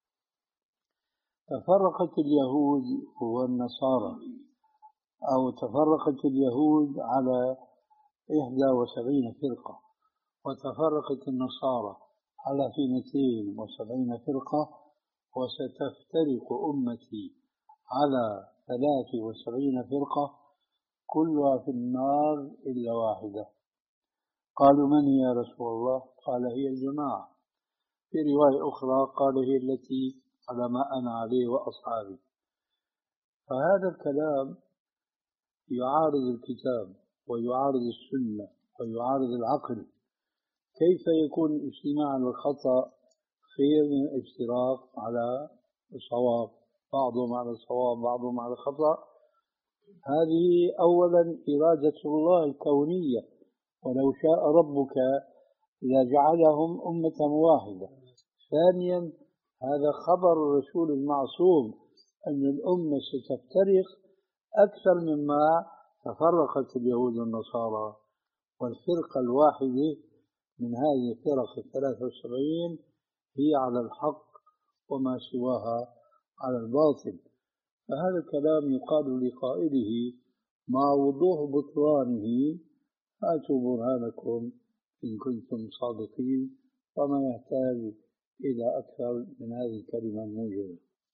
تفرقت اليهود والنصارى، أو تفرقت اليهود على إحدى وسبعين فرقة، وتفرقت النصارى على اثنتين وسبعين فرقة، وستفترق أمتي على ثلاث وسبعين فرقة كلها في النار إلا واحدة. قالوا: من هي يا رسول الله؟ قال: هي الجماعة. في رواية أخرى قال: هي التي على ما أنا عليه وأصحابي. فهذا الكلام يعارض الكتاب ويعارض السنة ويعارض العقل. كيف يكون الاجتماع على الخطأ خير من الافتراق على الصواب؟ بعضهم على الصواب بعضهم على الخطأ. هذه أولا إرادة الله الكونية: ولو شاء ربك لجعلهم أمة واحدة. ثانيا، هذا خبر الرسول المعصوم أن الأمة ستفترق أكثر مما تفرقت اليهود والنصارى. والفرقة الواحدة من هذه الفرق الثلاثة والسبعين هي على الحق وما سواها على الباطل. فهذا الكلام يقال لقائله مع وضوح بطلانه: هاتوا برهانكم إن كنتم صادقين. وما يحتاج إلى أكثر من هذه الكلمة الموجودة.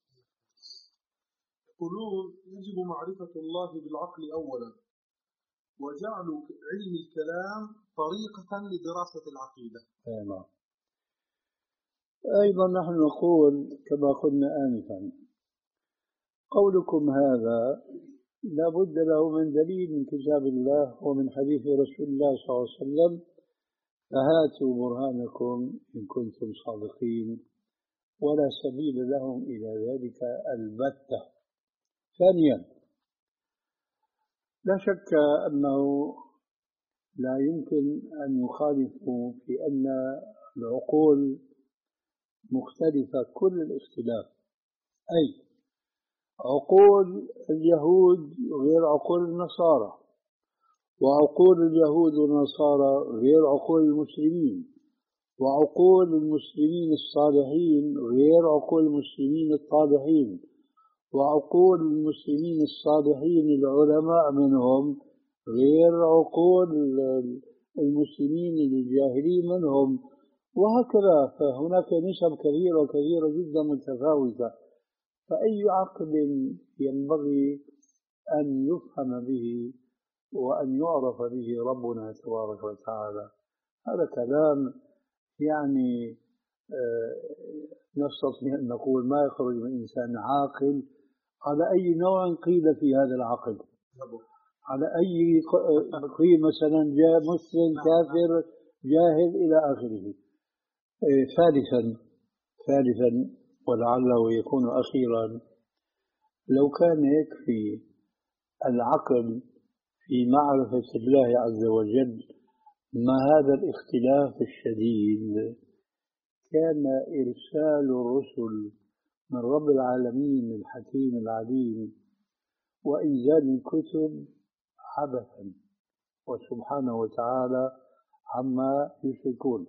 يقولون: يجب معرفة الله بالعقل أولا، وجعل علم الكلام طريقة لدراسة العقيدة. أيضا أيضا نحن نقول كما قلنا آنفا: قولكم هذا لا بد له من دليل من كتاب الله ومن حديث رسول الله صلى الله عليه وسلم. فهاتوا برهانكم إن كنتم صادقين. ولا سبيل لهم إلى ذلك البتة. ثانيا، لا شك أنه لا يمكن أن يخالفوا في أن العقول مختلفة كل الاختلاف. أي عقول اليهود غير عقول النصارى، وعقول اليهود والنصارى غير عقول المسلمين، وعقول المسلمين الصالحين غير عقول المسلمين الطالحين، وعقول المسلمين الصالحين العلماء منهم غير عقول المسلمين الجاهلين منهم، وهكذا. فهناك نسب كبيرة وكثيرة جدا متفاوتة. فأي عقل ينبغي أن يفهم به وأن يعرف به ربنا تبارك وتعالى؟ هذا كلام يعني نستطيع أن نقول ما يخرج من إنسان عاقل على أي نوع قيل في هذا العقل، على أي قيل مثلا جاء مسلم كافر جاهل إلى آخره. ثالثا ثالثا ولعله يكون أخيرا: لو كان يكفي العقل في معرفة الله عز وجل ما هذا الاختلاف الشديد كان إرسال الرسل من رب العالمين الحكيم العليم وإنزال الكتب عبثا وسبحانه وتعالى عما يشركون.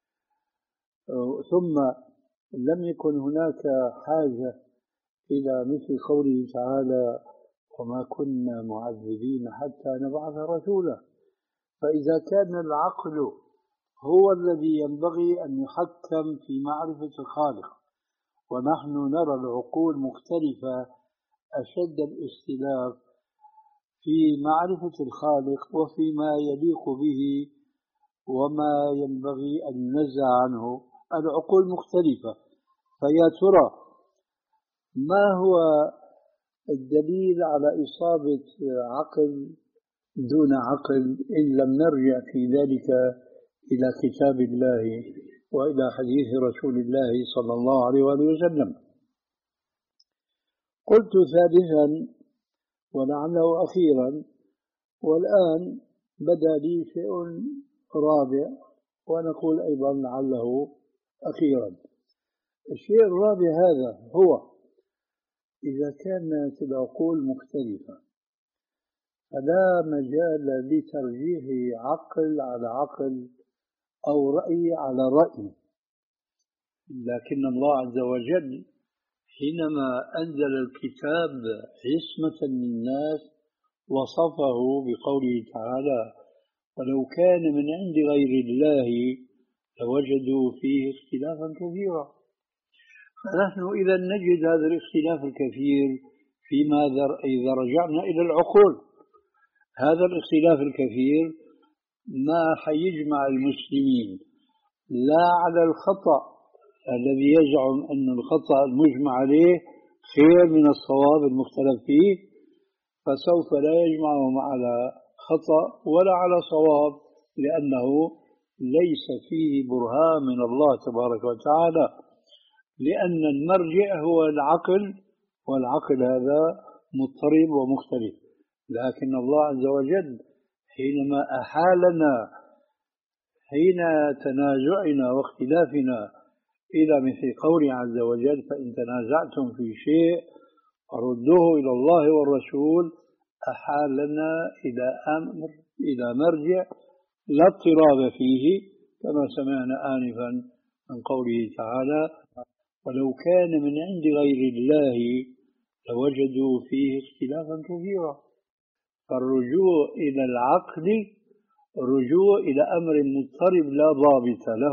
ثم لم يكن هناك حاجة إلى مثل قوله تعالى: وما كنا معذبين حتى نبعث رسولا. فإذا كان العقل هو الذي ينبغي أن يحكم في معرفة الخالق، ونحن نرى العقول مختلفة أشد الاختلاف في معرفة الخالق وفيما يليق به وما ينبغي أن ينزه عنه، العقول مختلفة. فيا ترى ما هو الدليل على إصابة عقل دون عقل إن لم نرجع في ذلك إلى كتاب الله وإلى حديث رسول الله صلى الله عليه وآله وسلم. قلت ثالثا ولعله أخيرا، والآن بدا لي شيء رابع ونقول أيضا لعله أخيرا. الشيء الرابع هذا هو إذا كانت العقول مختلفة فلا مجال لترجيح عقل على عقل أو رأي على رأي، لكن الله عز وجل حينما أنزل الكتاب عصمة للناس وصفه بقوله تعالى: ولو كان من عند غير الله لوجدوا فيه اختلافا كثيرا. فنحن إذا نجد هذا الاختلاف الكثير فيما إذا رجعنا إلى العقول، هذا الاختلاف الكثير ما حيجمع المسلمين لا على الخطأ الذي يزعم أن الخطأ المجمع عليه خير من الصواب المختلف فيه، فسوف لا يجمعهم على خطأ ولا على صواب، لأنه ليس فيه برهان من الله تبارك وتعالى، لأن المرجع هو العقل، والعقل هذا مضطرب ومختلف. لكن الله عز وجل حينما أحالنا حين تنازعنا واختلافنا إلى مثل قوله عز وجل: فإن تنازعتم في شيء فردوه إلى الله والرسول، أحالنا إلى أمر إلى مرجع لا اضطراب فيه، كما سمعنا آنفا من قوله تعالى: ولو كان من عند غير الله لوجدوا فيه اختلافا كثيرا. فالرجوع إلى العقل رجوع إلى أمر مضطرب لا ضابط له،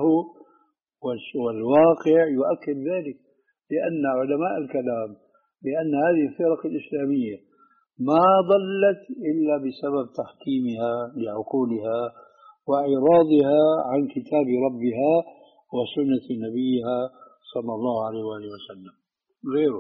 والواقع يؤكد ذلك، لأن علماء الكلام بأن هذه الفرق الإسلامية ما ضلت إلا بسبب تحكيمها لعقولها وإعراضها عن كتاب ربها وسنة نبيها صلى الله عليه وآله وسلم غيره.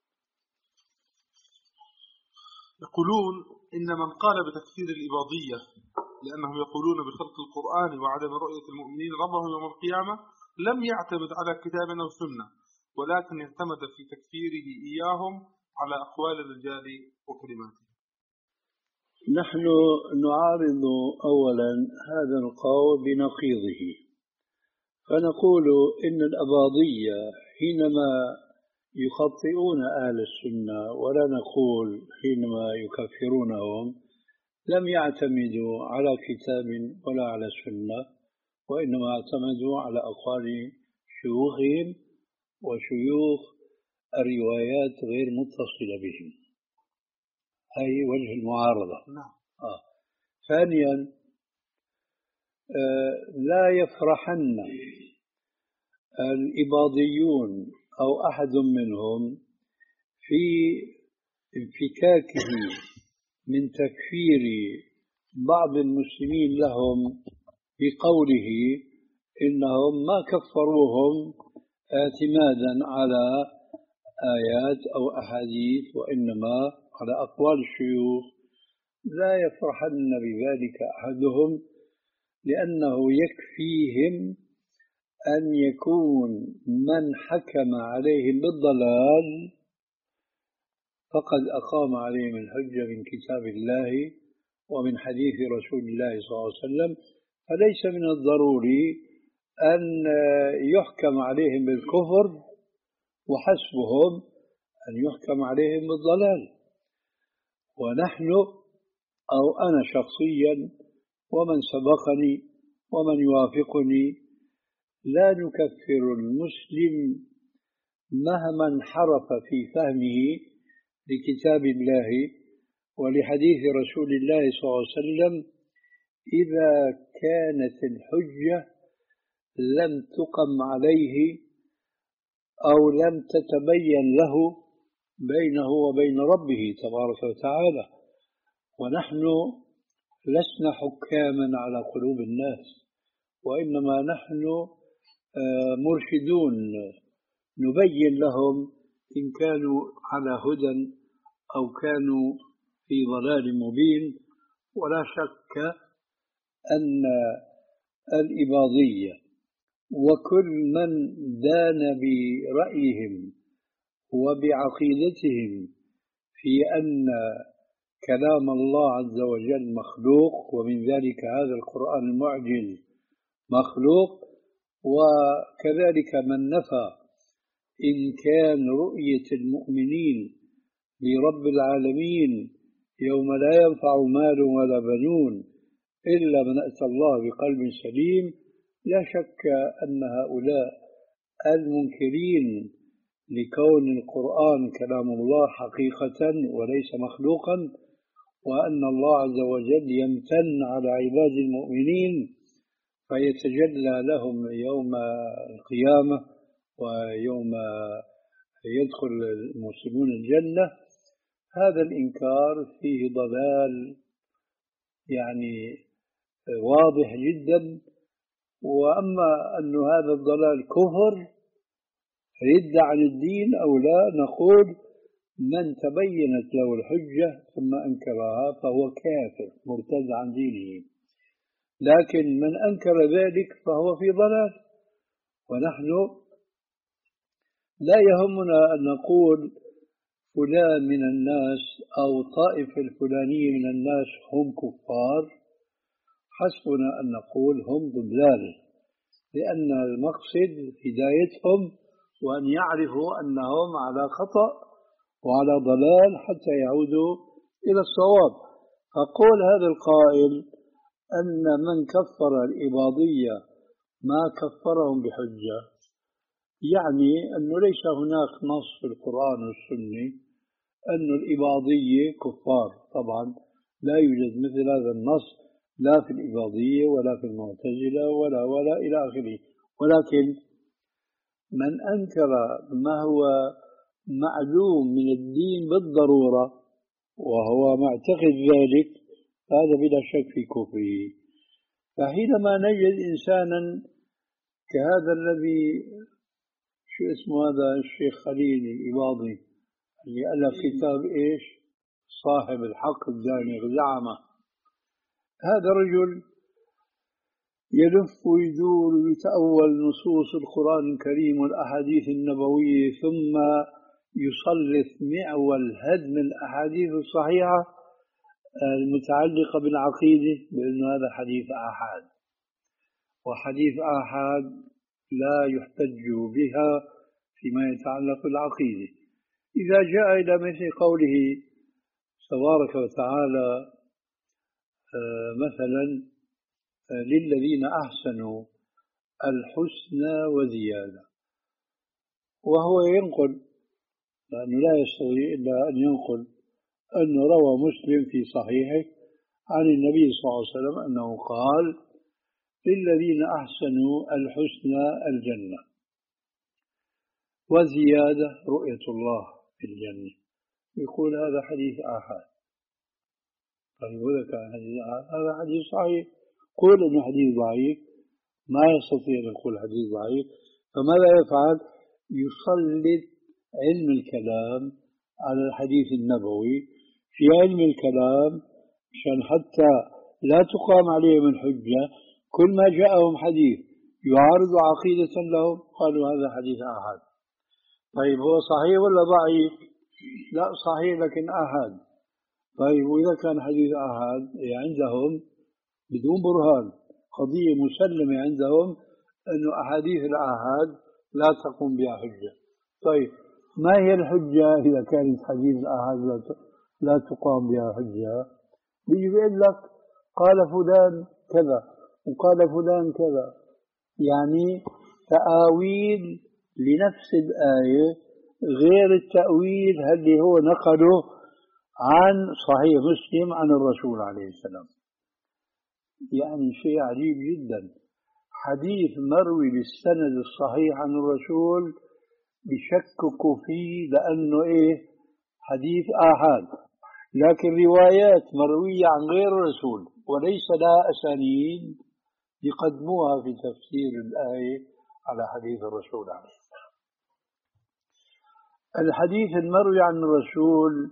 يقولون إن من قال بتكفير الإباضية لأنهم يقولون بخلق القرآن وعدم رؤية المؤمنين ربهم يوم القيامة لم يعتمد على كتاب أو سنة، ولكن اعتمد في تكفيره إياهم على أقوال الرجال وكلماتهم. نحن نعارض أولا هذا القول بنقيضه، فنقول إن الأباضية حينما يخطئون أهل السنة، ولا نقول حينما يكفرونهم، لم يعتمدوا على كتاب ولا على سنة، وإنما اعتمدوا على أقوال شيوخهم وشيوخ الروايات غير متصلة بهم. هي وجه المعارضة. آه. ثانيا، آه لا يفرحن الإباضيون أو أحد منهم في انفكاكه من تكفير بعض المسلمين لهم بقوله إنهم ما كفروهم اعتمادا على آيات أو أحاديث وإنما على أقوال الشيوخ. لا يفرحن بذلك أحدهم، لأنه يكفيهم أن يكون من حكم عليهم بالضلال فقد أقام عليهم الحجة من كتاب الله ومن حديث رسول الله صلى الله عليه وسلم، فليس من الضروري أن يحكم عليهم بالكفر وحسبهم أن يحكم عليهم بالضلال. ونحن أو أنا شخصيا ومن سبقني ومن يوافقني لا نكفر المسلم مهما انحرف في فهمه لكتاب الله ولحديث رسول الله صلى الله عليه وسلم إذا كانت الحجة لم تقم عليه أو لم تتبين له بينه وبين ربه تبارك وتعالى. ونحن لسنا حكاما على قلوب الناس، وإنما نحن مرشدون نبين لهم إن كانوا على هدى أو كانوا في ضلال مبين. ولا شك أن الإباضية وكل من دان برأيهم وبعقيدتهم في أن كلام الله عز وجل مخلوق، ومن ذلك هذا القرآن المعجز مخلوق، وكذلك من نفى إمكان رؤية المؤمنين لرب العالمين يوم لا ينفع مال ولا بنون إلا من أتى الله بقلب سليم. لا شك أن هؤلاء المنكرين لكون القرآن كلام الله حقيقة وليس مخلوقا، وأن الله عز وجل يمتن على عباد المؤمنين فيتجلى لهم يوم القيامة ويوم يدخل المسلمون الجنة، هذا الإنكار فيه ضلال يعني واضح جدا. وأما أن هذا الضلال كفر رد عن الدين أو لا، نقول من تبينت له الحجة ثم أنكرها فهو كافر مرتد عن دينه، لكن من أنكر ذلك فهو في ضلال. ونحن لا يهمنا أن نقول فلان من الناس أو طائفة الفلانية من الناس هم كفار، حسبنا أن نقول هم ضلال، لأن المقصد هدايتهم وأن يعرفوا أنهم على خطأ وعلى ضلال حتى يعودوا إلى الصواب. فقول هذا القائل أن من كفر الإباضية ما كفرهم بحجة، يعني أنه ليس هناك نص في القرآن والسنة أن الإباضية كفار. طبعا لا يوجد مثل هذا النص لا في الإباضية ولا في المعتزلة ولا ولا إلى آخره. ولكن من أنكر ما هو معلوم من الدين بالضرورة وهو معتقد ذلك هذا بلا شك في كفره. فحينما نجد إنسانا كهذا الذي شو اسمه هذا الشيخ خليل الإباضي اللي ألف كتاب إيش صاحب الحق الدامغ زعمه، هذا رجل يلف ويدور ويتأول نصوص القرآن الكريم والأحاديث النبوية ثم يسلط معول هدم الأحاديث الصحيحة المتعلقة بالعقيدة بأن هذا حديث آحاد، وحديث آحاد لا يحتج بها فيما يتعلق بالعقيدة. إذا جاء إلى مثل قوله تبارك وتعالى مثلا للذين أحسنوا الحسنى وزيادة، وهو ينقل لأنه لا يستطيع إلا أن ينقل أنه روى مسلم في صحيحه عن النبي صلى الله عليه وسلم أنه قال للذين أحسنوا الحسنى الجنة وزيادة رؤية الله في الجنة. يقول هذا حديث آحاد. طيب هذا كان حديث آحاد، هذا حديث صحيح. قول أنه حديث ضعيف، ما يستطيع أن يقول حديث ضعيف. فماذا يفعل؟ يسلط علم الكلام على الحديث النبوي في علم الكلام مشان حتى لا تقام عليهم الحجة. كل ما جاءهم حديث يعارض عقيدة لهم قالوا هذا حديث آحاد. طيب هو صحيح ولا ضعيف؟ لا صحيح لكن آحاد. طيب وإذا كان حديث آحاد عندهم بدون برهان قضية مسلمة عندهم أنه أحاديث الآحاد لا تقوم بها حجة. طيب ما هي الحجة إذا كانت حديث الآحاد لا تقام بها حجة؟ بيجي بيقول لك قال فلان كذا وقال فلان كذا، يعني تأويل لنفس الآية غير التأويل اللي هو نقله عن صحيح مسلم عن الرسول عليه السلام. يعني شيء عجيب جدا، حديث مروي بالسند الصحيح عن الرسول بشككوا فيه لأنه إيه حديث آحاد، لكن روايات مروية عن غير الرسول وليس لها أسانيد يقدموها في تفسير الآية على حديث الرسول عليه السلام. الحديث المروي عن الرسول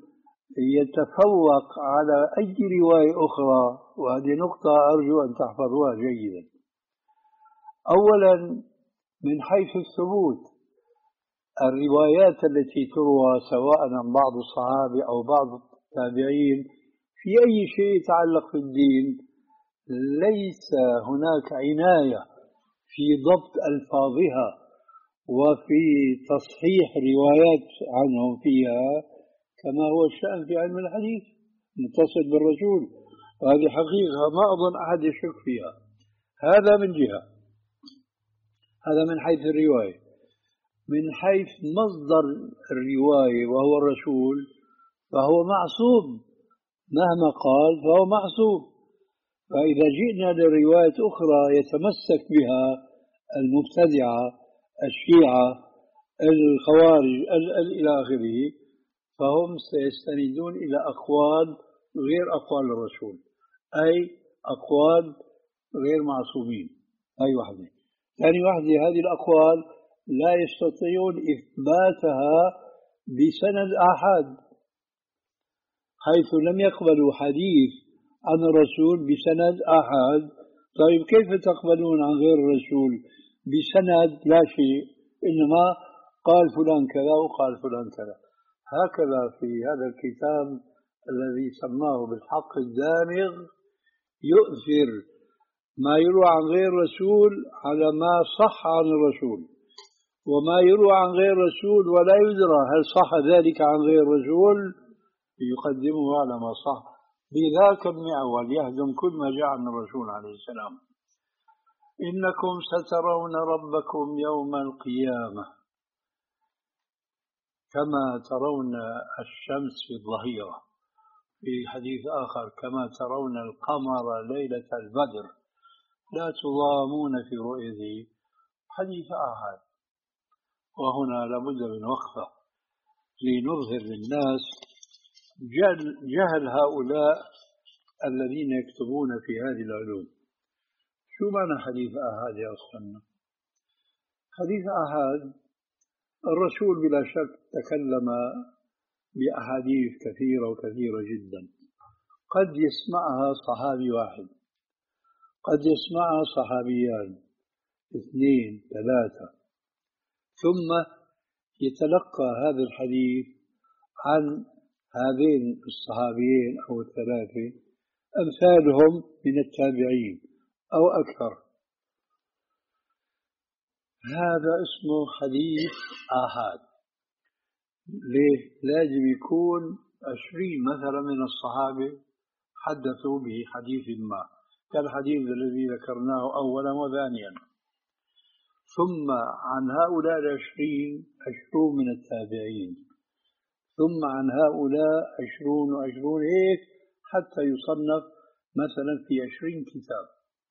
يتفوق على أي رواية أخرى، وهذه نقطة أرجو أن تحفظوها جيدا. أولا من حيث الثبوت، الروايات التي تروى سواء عن بعض الصحابة أو بعض التابعين في أي شيء يتعلق في الدين ليس هناك عناية في ضبط ألفاظها وفي تصحيح روايات عنهم فيها كما هو الشأن في علم الحديث متصل بالرسول، وهذه حقيقة ما أظن أحد يشك فيها. هذا من جهة، هذا من حيث الرواية. من حيث مصدر الرواية وهو الرسول فهو معصوم، مهما قال فهو معصوم. فإذا جئنا لرواية أخرى يتمسك بها المبتدعة الشيعة الخوارج إلى آخره، فهم سيستندون إلى أقوال غير أقوال الرسول، أي أقوال غير معصومين. أي واحدة. ثاني واحدة، هذه الأقوال لا يستطيعون إثباتها بسند آحاد، حيث لم يقبلوا حديث عن الرسول بسند آحاد. طيب كيف تقبلون عن غير الرسول بسند لا شيء، إنما قال فلان كذا وقال فلان كذا؟ هكذا في هذا الكتاب الذي سماه بالحق الدامغ يؤثر ما يروى عن غير الرسول على ما صح عن الرسول، وما يروى عن غير الرسول ولا يدرى هل صح ذلك عن غير الرسول يقدمه على ما صح. بذاك المعول يهدم كل ما جاء عن الرسول عليه السلام. إنكم سترون ربكم يوم القيامة كما ترون الشمس في الظهيرة، في حديث آخر كما ترون القمر ليلة البدر لا تضامون في رؤيته، حديث آخر. وهنا لابد من وقفة لنظهر للناس جهل, جهل هؤلاء الذين يكتبون في هذه العلوم. شو معنى حديث آحاد يا أخوانا؟ حديث آحاد، الرسول بلا شك تكلم بأحاديث كثيرة وكثيرة جدا، قد يسمعها صحابي واحد، قد يسمعها صحابيان اثنين ثلاثة، ثم يتلقى هذا الحديث عن هذين الصحابيين أو الثلاثة أمثالهم من التابعين أو أكثر. هذا اسمه حديث آحاد. ليه؟ لازم يكون عشرين مثلا من الصحابة حدثوا به حديث ما كالحديث الذي ذكرناه أولا وثانيا، ثم عن هؤلاء العشرين عشرون من التابعين، ثم عن هؤلاء عشرون وعشرون هيك حتى يصنف مثلا في عشرين كتاب.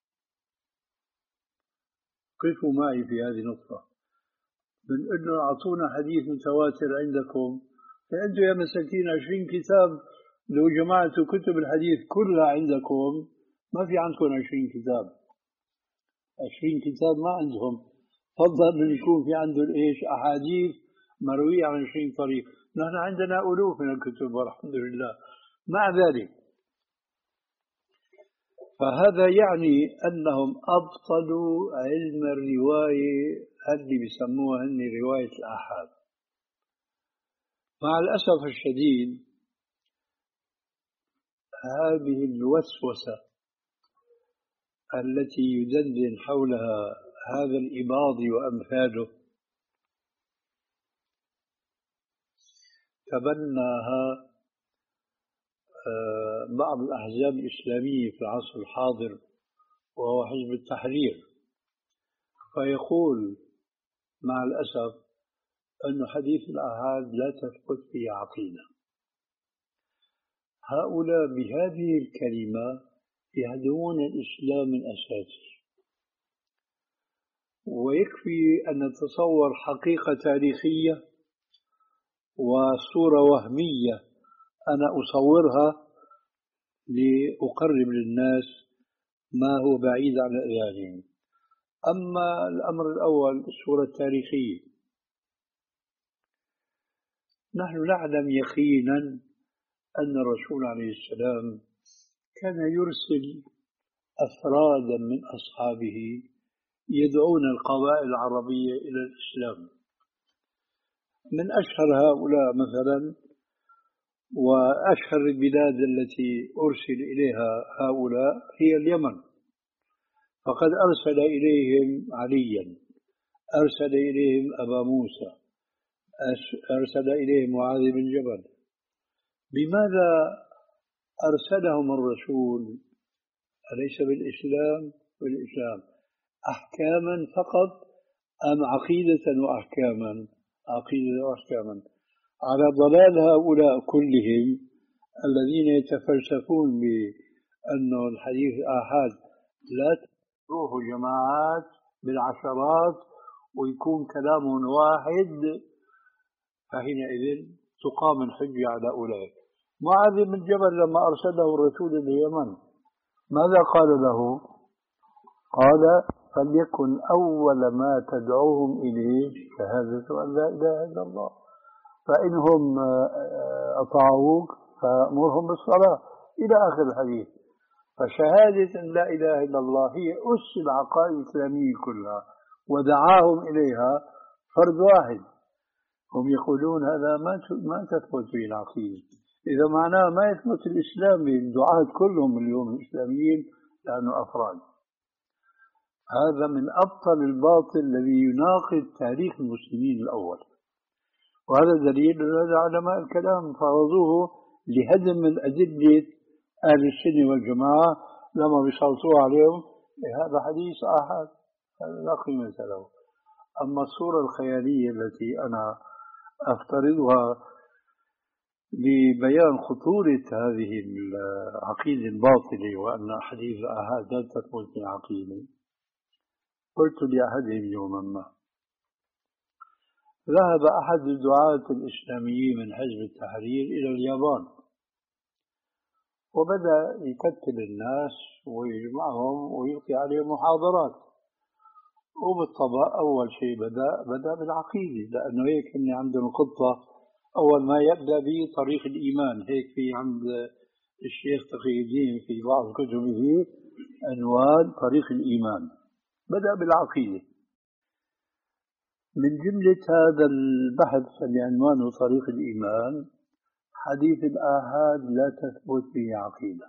قفوا معي في هذه النقطة. من أنه أعطونا حديث متواتر عندكم، فأنتم يا مساكين عشرين كتاب لو جمعتوا كتب الحديث كلها عندكم ما في عندكم عشرين كتاب. عشرين كتاب ما عندهم، فضل من يكون في عندهم إيش أحاديث مروية عن عشرين طريق. نحن عندنا ألوف من الكتب والحمد لله. مع ذلك فهذا يعني أنهم أبطلوا علم الرواية اللي بيسموها هن رواية الآحاد. مع الأسف الشديد هذه الوسوسة التي يدندن حولها هذا الإباضي وأمثاله تبناها بعض الأحزاب الإسلامية في العصر الحاضر وهو حزب التحرير، فيقول مع الأسف أن حديث الآحاد لا تثبت في عقيدة. هؤلاء بهذه الكلمة يهدمون الإسلام من أساسه. ويكفي أن نتصور حقيقة تاريخية وصورة وهمية أنا أصورها لأقرب للناس ما هو بعيد عن أذهانهم. أما الأمر الأول الصورة التاريخية، نحن نعلم يقينا أن الرسول عليه السلام كان يرسل أفرادا من أصحابه يدعون القبائل العربية إلى الإسلام. من أشهر هؤلاء مثلا وأشهر البلاد التي أرسل إليها هؤلاء هي اليمن، فقد أرسل إليهم عليا، أرسل إليهم أبا موسى، أرسل إليهم معاذ بن جبل. بماذا أرسلهم الرسول؟ أليس بالإسلام؟ بالإسلام. أحكاما فقط أم عقيدة وأحكاما؟ عقيدة وأحكاما. على ضلال هؤلاء كلهم الذين يتفلسفون بأن الحديث الآحاد لا تروح جماعات بالعشرات ويكون كلام واحد، فحينئذ تقام الحجة على أولئك. معاذ بن جبل لما أرسله الرسول إلى اليمن ماذا قال له؟ قال: فليكن أول ما تدعوهم إليه شهادة أن لا إله إلا الله، فإنهم أطاعوك فأمرهم بالصلاة، إلى آخر الحديث. فشهادة أن لا إله إلا الله هي أس العقائد الإسلامية كلها، ودعاهم إليها فرد واحد. هم يقولون هذا ما ما تثبت به العقيدة، إذا معناه ما يثبت الإسلام بالدعاة كلهم اليوم الإسلاميين لأنه أفراد. هذا من أبطل الباطل الذي يناقض تاريخ المسلمين الأول، وهذا دليل أن علماء الكلام فرضوه لهدم من أدلة أهل السنة والجماعة لما بيصوتوا عليهم هذا حديث آحاد، هذا لا قيمة له. أما الصورة الخيالية التي أنا أفترضها لبيان خطورة هذه العقيدة الباطلة وأن حديث آحاد لا تثبت في عقيدة، قلت لأحدهم يوما ما: ذهب أحد الدعاة الإسلاميين من حزب التحرير إلى اليابان، وبدأ يكتل الناس ويجمعهم ويلقي عليهم محاضرات. وبالطبع أول شيء بدأ بدأ بالعقيدة، لأنه هيك إن عندهم خطة أول ما يبدأ به طريق الإيمان. هيك في عند الشيخ تقي الدين في بعض كتبه عنوان طريق الإيمان، بدأ بالعقيدة. من جملة هذا البحث اللي عنوانه طريق الإيمان حديث الآحاد لا تثبت به عقيدة.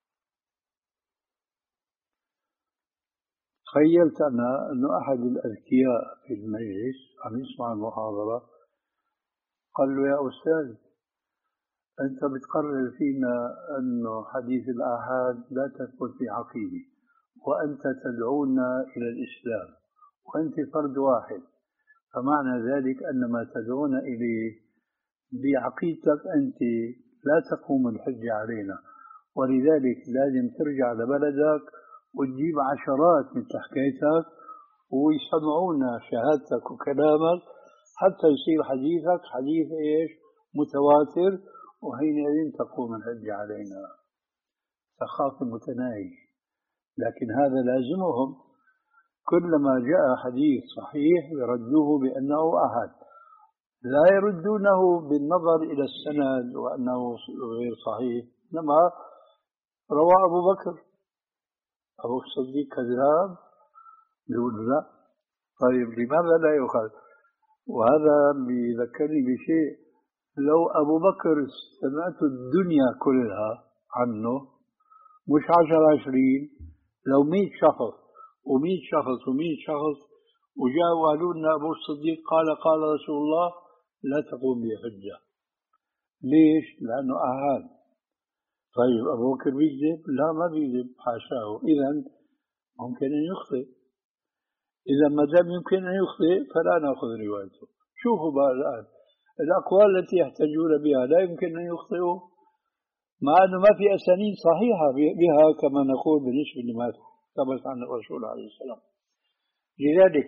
تخيلت أنا أنه أحد الأذكياء في المجلس عم يسمع المحاضرة قال له: يا أستاذ، أنت بتقرر فينا أنه حديث الآحاد لا تثبت به عقيدة، وأنت تدعونا إلى الإسلام، وأنت فرد واحد، فمعنى ذلك أن ما تدعون إليه بعقيدتك أنت لا تقوم الحجة علينا، ولذلك لازم ترجع لبلدك وتجيب عشرات مثل حكايتك ويسمعونا شهادتك وكلامك حتى يصير حديثك حديث إيش؟ متواتر، وحينئذ تقوم الحجة علينا. سخافة متناهية، لكن هذا لازمهم. كلما جاء حديث صحيح يردوه بأنه أحد، لا يردونه بالنظر إلى السند وأنه غير صحيح. إنما روى أبو بكر، أبو الصديق كذاب، يقول لا. طيب لماذا لا يؤخذ؟ وهذا بيذكرني بشيء: لو أبو بكر سمعت الدنيا كلها عنه، مش عشر عشرين، لو مئة شخص ومئة شخص ومئة شخص وجاءوا قالوا لنا أبو الصديق قال قال رسول الله، لا تقوم به حجة. ليش؟ لأنه أحد. طيب أبو بكر بيكذب؟ لا، ما بيكذب، حاشاه. إذا ممكن أن يخطئ. إذا ما دام يمكن أن يخطئ فلا نأخذ روايته. شوفوا بقى الآن الأقوال التي يحتجون بها لا يمكن أن يخطئوا، مع أنه ما في أسانيد صحيحة بها كما نقول بالنسبة لما ثبت عن الرسول عليه السلام. لذلك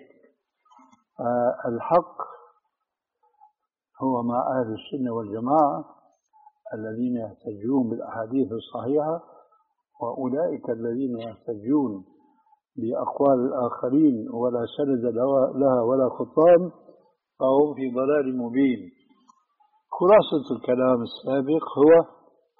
آه الحق هو مع أهل السنة والجماعة الذين يحتجون بالأحاديث الصحيحة، وأولئك الذين يحتجون بأقوال الآخرين ولا سند لها ولا خطام فهم في ضلال مبين. خلاصة الكلام السابق هو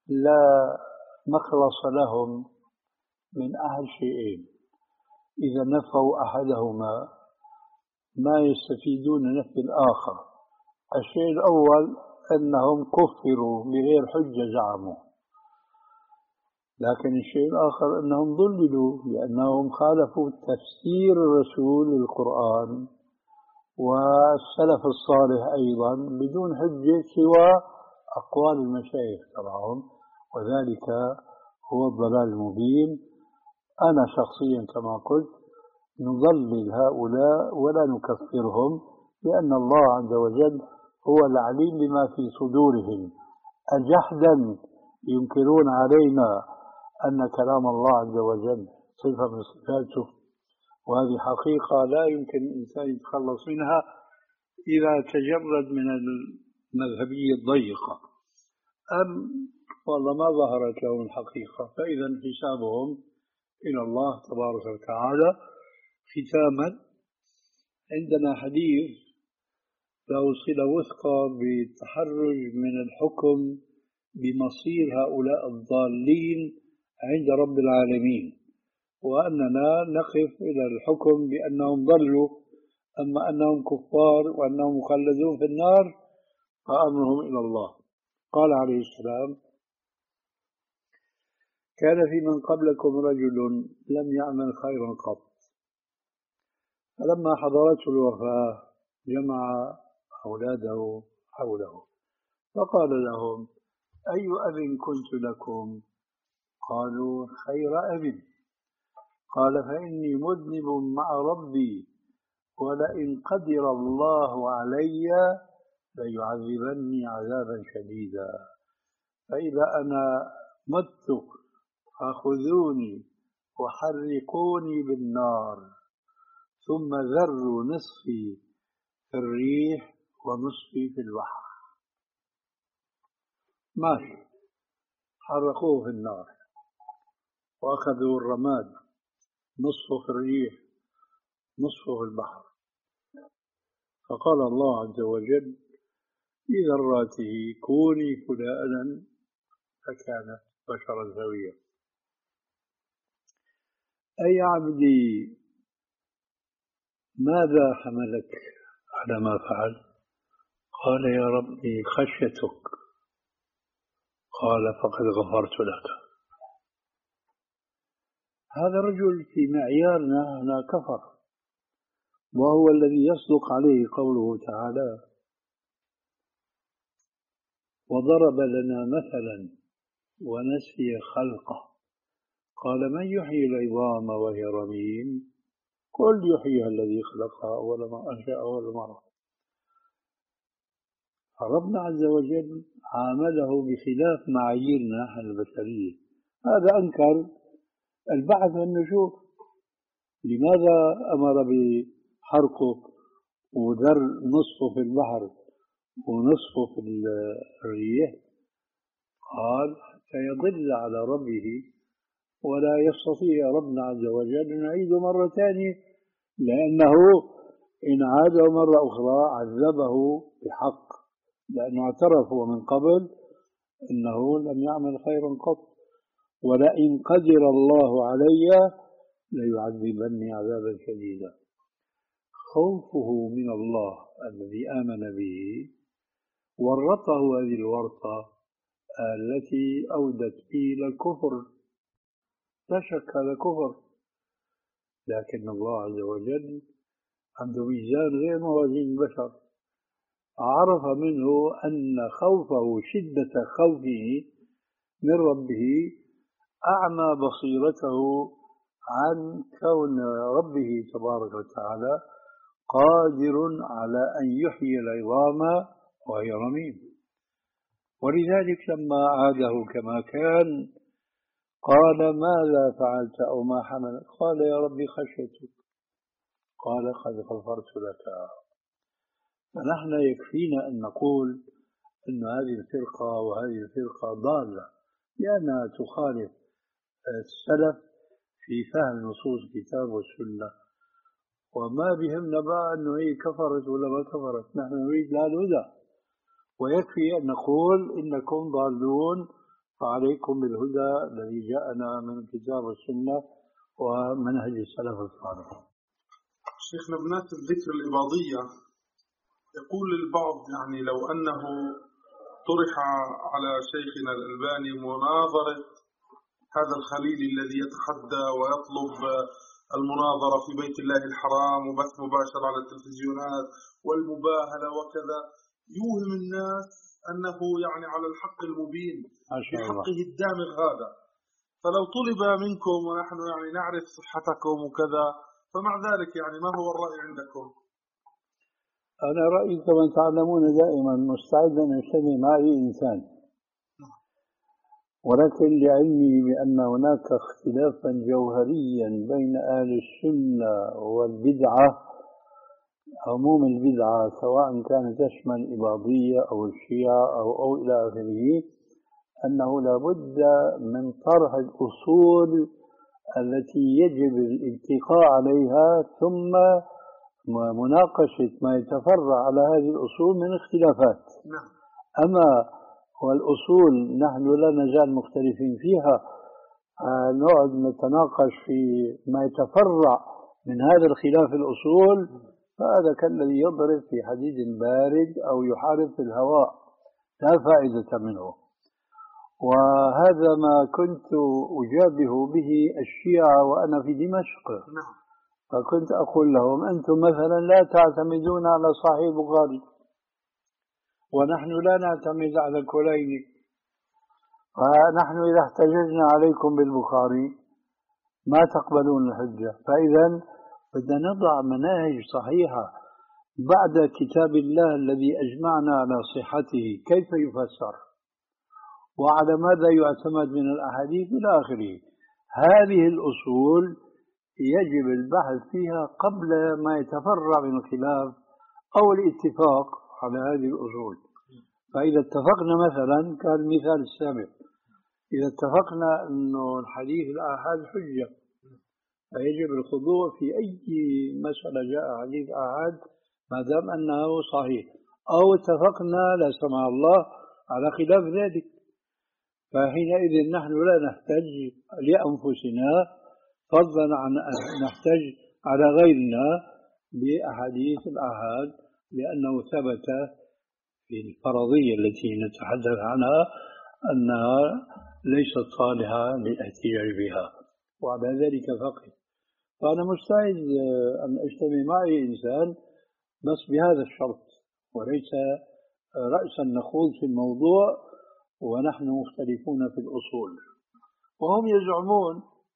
لا مخلص لهم من أحد شيئين. إذا نفوا أحدهما ما يستفيدون نفي الآخر. الشيء الأول أنهم كفروا بغير حجة زعموا، لكن الشيء الآخر أنهم ضللوا لأنهم خالفوا تفسير الرسول للقرآن والسلف الصالح أيضا بدون حجة سوى أقوال المشايخ تبعهم، وذلك هو الضلال المبين. أنا شخصيا كما قلت نضلل هؤلاء ولا نكفرهم، لأن الله عز وجل هو العليم بما في صدورهم. أجحدا ينكرون علينا أن كلام الله عز وجل صفة من صفاته، وهذه حقيقة لا يمكن الإنسان يتخلص منها إذا تجرد من المذهبية الضيقة. أم والله ما ظهرت لهم الحقيقة، فإذا حسابهم إلى الله تبارك وتعالى. ختاما، عندنا حديث له صلة وثقة بالتحرج من الحكم بمصير هؤلاء الضالين عند رب العالمين، وأننا نقف إلى الحكم بأنهم ضلوا، أما أنهم كفار وأنهم مخلدون في النار فأمرهم إلى الله. قال عليه السلام: كان في من قبلكم رجل لم يعمل خيرا قط، فلما حضرته الوفاة جمع أولاده حوله فقال لهم: أي أب كنت لكم؟ قالوا: خير أب. قال: فإني مذنب مع ربي، ولئن قدر الله علي ليعذبني عذابا شديدا، فإذا أنا مت فخذوني وحرقوني بالنار، ثم ذروا نصفي في الريح ونصفي في البحر. ماشي، حرقوه في النار وأخذوا الرماد، نصفه في الريح نصفه في البحر. فقال الله عز وجل لذراته: كوني فلانا، فكانت بشرا سويا. أي عبدي ماذا حملك على ما فعل؟ قال: يا ربي خشيتك. قال: فقد غفرت لك. هذا الرجل في معيارنا هنا كفر، وهو الذي يصدق عليه قوله تعالى: وضرب لنا مثلا ونسي خلقه قال: من يحيي العظام وهي رميم؟ قل يحييها الذي خلقها أول ما أنشأ أول مرة. فربنا عز وجل عامله بخلاف معاييرنا البشرية. هذا أنكر البعث والنشور، لماذا أمر بحرقه وذر نصفه في البحر ونصفه في الريح؟ قال: حتى يضل على ربه ولا يستطيع ربنا عز وجل أن يعيده مرة ثانية، لأنه إن عاده مرة أخرى عذبه بحق، لأنه اعترف هو من قبل أنه لم يعمل خيرا قط. ولئن قدر الله علي ليعذبني عذابا شديدا. خوفه من الله الذي آمن به ورطه هذه الورطة التي أودت به إلى الكفر. لا شك هذا كفر، لكن الله عز وجل عنده ميزان غير موازين البشر. عرف منه أن خوفه شدة خوفه من ربه أعمى بصيرته عن كون ربه تبارك وتعالى قادر على أن يحيي العظام وهي رميم. ولذلك لما عاده كما كان قال: ماذا فعلت أو ما حملك؟ قال: يا ربي خشيتك. قال: قد غفرت لك. فنحن يكفينا أن نقول أن هذه الفرقة وهذه الفرقة ضالة، لأنها تخالف السلف في فهم نصوص الكتاب والسنة. وما بهمنا بقى أنه هي كفرت ولا ما كفرت، نحن نريد لها الهدى، ويكفي أن نقول إنكم ضالون فعليكم بالهدى الذي جاءنا من الكتاب والسنة ومنهج السلف الصالح. شيخنا بمناسبة ذكر الإباضية، يقول البعض يعني لو أنه طرح على شيخنا الألباني مناظرة هذا الخليل الذي يتحدى ويطلب المناظرة في بيت الله الحرام وبث مباشر على التلفزيونات والمباهلة وكذا، يوهم الناس أنه يعني على الحق المبين بحقه الدامغ هذا. فلو طلب منكم ونحن يعني نعرف صحتكم وكذا، فمع ذلك يعني ما هو الرأي عندكم؟ أنا رأيي كما تعلمون دائما مستعد أن يجتمع معي إنسان، ولكن لعلمي بأن هناك اختلافا جوهريا بين أهل السنة والبدعة، عموم البدعة سواء كانت تشمل الإباضية أو الشيعة أو, أو إلى آخره، أنه لابد من طرح الأصول التي يجب الاتقاء عليها ثم مناقشة ما يتفرع على هذه الأصول من اختلافات. أما والأصول نحن لا نزال مختلفين فيها، نقعد نتناقش في ما يتفرع من هذا الخلاف الأصول، فهذا كالذي يضرب في حديد بارد أو يحارب في الهواء، لا فائدة منه. وهذا ما كنت أجابه به الشيعة وأنا في دمشق، فكنت أقول لهم أنتم مثلا لا تعتمدون على صحيح البخاري ونحن لا نعتمد على الكليني، ونحن إذا احتججنا عليكم بالبخاري ما تقبلون الحجة. فإذا بدنا نضع مناهج صحيحة بعد كتاب الله الذي أجمعنا على صحته كيف يفسر وعلى ماذا يعتمد من الأحاديث إلى آخره. هذه الأصول يجب البحث فيها قبل ما يتفرع من الخلاف أو الاتفاق على هذه الأصول. فإذا اتفقنا مثلا كالمثال السابق، إذا اتفقنا أنه الحديث الآحاد حجة فيجب الخضوع في أي مسألة جاء حديث آحاد ما دام أنه صحيح، أو اتفقنا لا سمح الله على خلاف ذلك، فحينئذ نحن لا نحتج لأنفسنا فضلا عن أن نحتج على غيرنا بأحاديث الآحاد، لأنه ثبت في الفرضية التي نتحدث عنها أنها ليست صالحة للاحتجاج بها، وعلى ذلك فقط. فأنا مستعد أن أجتمع معي إنسان بس بهذا الشرط، وليس رأسا نخوض في الموضوع ونحن مختلفون في الأصول. وهم يزعمون،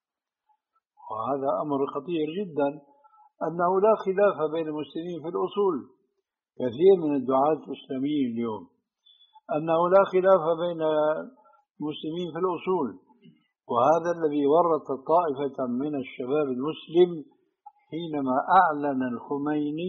وهذا أمر خطير جدا، أنه لا خلاف بين المسلمين في الأصول. كثير من الدعاة الإسلاميين اليوم أنه لا خلاف بين المسلمين في الأصول، وهذا الذي ورط طائفة من الشباب المسلم حينما أعلن الخميني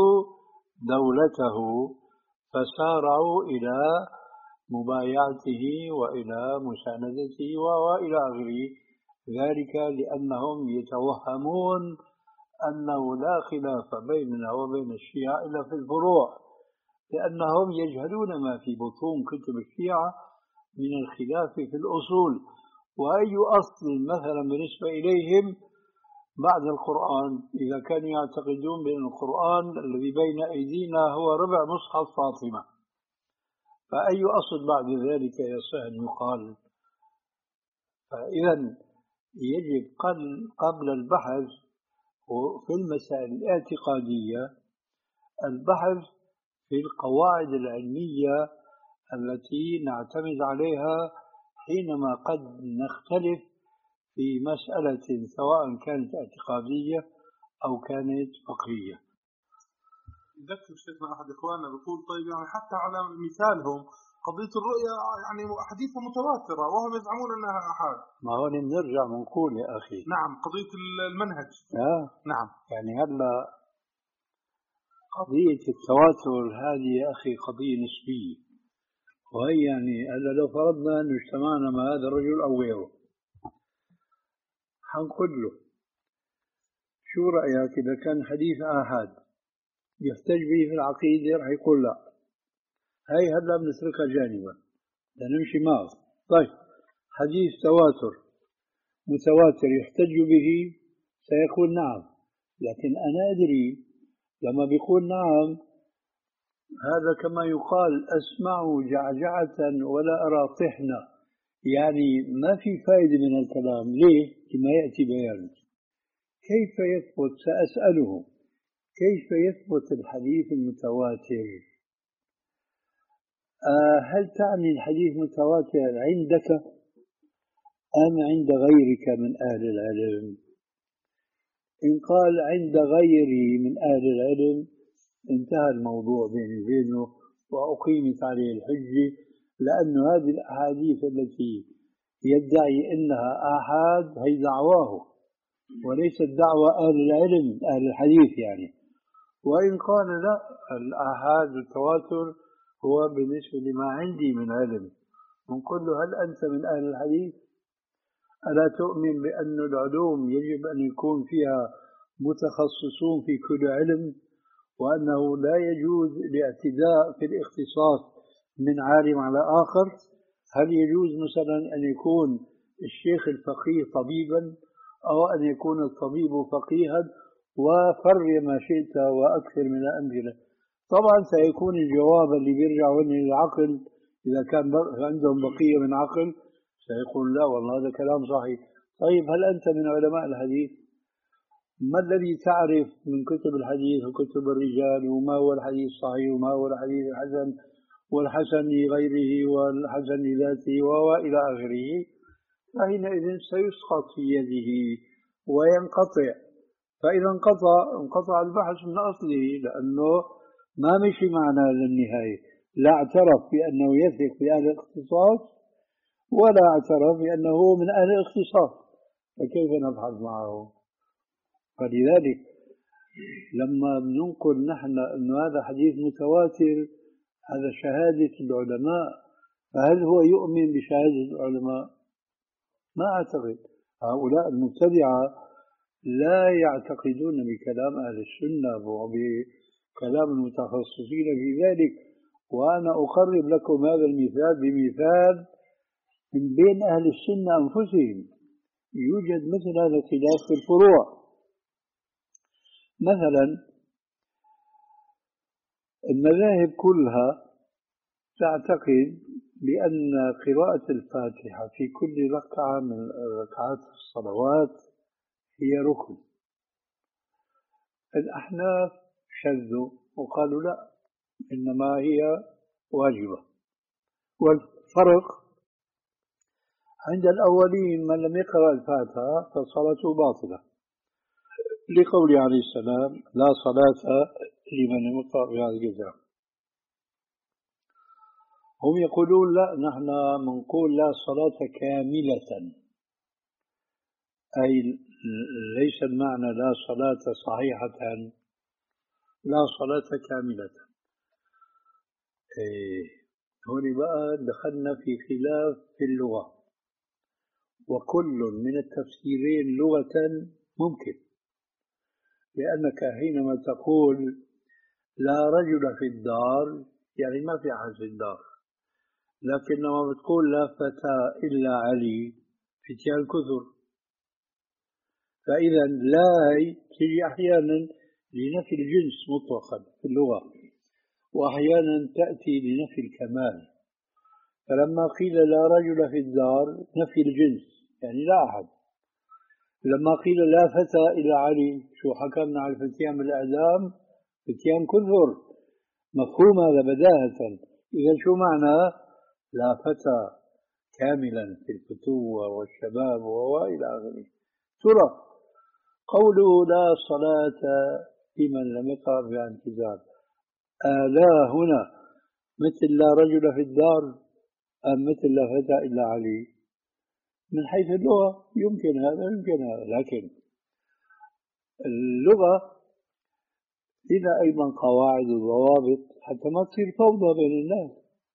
دولته فسارعوا إلى مبايعته وإلى مساندته وإلى آخره، ذلك لأنهم يتوهمون أنه لا خلاف بيننا وبين الشيعة إلا في الفروع، لأنهم يجهلون ما في بطون كتب الشيعة من الخلاف في الأصول. وأي أصل مثلا بالنسبة إليهم بعد القرآن، إذا كانوا يعتقدون بأن القرآن الذي بين أيدينا هو ربع مصحف فاطمة، فأي أصل بعد ذلك يصح أن يقال؟ فإذا يجب قبل البحث في المسائل الاعتقادية البحث في القواعد العلمية التي نعتمد عليها حينما قد نختلف في مسألة سواء كانت اعتقادية أو كانت فقهية. ذكر شيخنا أحد إخواننا بيقول طيب يعني حتى على مثالهم قضية الرؤية يعني أحاديثها متواترة وهم يزعمون أنها أحاد. ما هو نرجع ونقول يا أخي. نعم قضية المنهج. آه. نعم يعني هلا قضية التواتر هذه يا أخي قضية نسبية، وهي يعني هلا لو فرضنا أن اجتمعنا مع هذا الرجل أو غيره حنقول له شو رأيك إذا كان حديث آحاد يحتج به في العقيدة؟ رح يقول لا، هاي هلا بنتركها جانبا لنمشي معه. طيب حديث تواتر متواتر يحتج به سيقول نعم، لكن أنا أدري لما بيقول نعم هذا كما يقال أسمع جعجعة ولا أرى طحنة، يعني ما في فائدة من الكلام. ليه؟ لما يأتي بيان. كيف يثبت؟ سأسأله كيف يثبت الحديث المتواتر؟ آه هل تعني الحديث متواتر عندك أم عند غيرك من أهل العلم؟ إن قال عند غيري من أهل العلم انتهى الموضوع بيني وبينه وأقيمت عليه الحجة، لأن هذه الأحاديث التي يدعي أنها آحاد هي دعواه وليست دعوة أهل العلم أهل الحديث يعني. وإن قال لا، الآحاد والتواتر هو بالنسبة لما عندي من علم، نقول له هل أنت من أهل الحديث؟ ألا تؤمن بأن العلوم يجب أن يكون فيها متخصصون في كل علم، وأنه لا يجوز الاعتداء في الاختصاص من عالم على آخر؟ هل يجوز مثلا أن يكون الشيخ الفقيه طبيبا أو أن يكون الطبيب فقيها؟ وفر ما شئت وأكثر من الأمثلة. طبعا سيكون الجواب اللي بيرجعوا للعقل، إذا كان عندهم بقية من عقل سيقول لا والله هذا كلام صحيح. طيب هل أنت من علماء الحديث؟ ما الذي تعرف من كتب الحديث وكتب الرجال وما هو الحديث الصحيح وما هو الحديث الحسن والحسن لغيره والحسن لذاته وإلى آخره؟ فحينئذ سيسقط في يده وينقطع. فإذا انقطع انقطع البحث من أصله، لأنه ما مشي معنا للنهاية، لا اعترف بأنه يثق بأهل الاختصاص ولا اعترف بأنه من أهل الاختصاص، فكيف نبحث معه؟ فلذلك لما بننقل نحن أن هذا حديث متواتر هذا شهادة العلماء، فهل هو يؤمن بشهادة العلماء؟ ما أعتقد. هؤلاء المبتدعة لا يعتقدون بكلام أهل السنة وبكلام المتخصصين في ذلك. وأنا أقرب لكم هذا المثال بمثال من بين أهل السنة أنفسهم. يوجد مثل هذا الخلاف في الفروع. مثلا المذاهب كلها تعتقد بأن قراءة الفاتحة في كل ركعة من ركعات الصلوات هي ركن. الأحناف شذوا وقالوا لا، إنما هي واجبة. والفرق عند الأولين من لم يقرأ الفاتحة فصلاته باطلة، لقول عليه السلام لا صلاة لمن لم يقرأ بهذه الجزء. هم يقولون لا، نحن نقول لا صلاة كاملة، أي ليس المعنى لا صلاة صحيحة، لا صلاة كاملة. إيه هون بقى دخلنا في خلاف في اللغة، وكل من التفسيرين لغة ممكن، لأنك حينما تقول لا رجل في الدار يعني ما في أحد في الدار، لكن لما بتقول لا فتى إلا علي فتيان كثر، فإذا لا تجي أحيانا لنفي الجنس مطلقا في اللغة، وأحيانا تأتي لنفي الكمال. فلما قيل لا رجل في الدار نفي الجنس يعني لا أحد. لما قيل لا فتى إلا علي شو حكمنا على الفتيان بالإعدام؟ فتيان كثر، مفهوم هذا بداهة. إذا شو معنى لا فتى كاملا في الفتوة والشباب وإلى آخره؟ ترى قوله لا صلاة لمن لم يقرأ بانتزاع آلا هنا مثل لا رجل في الدار أم مثل لا فتى إلا علي؟ من حيث اللغة يمكن هذا يمكن هذا، لكن اللغة لها أيضا قواعد وضوابط حتى ما تصير فوضى بين الناس.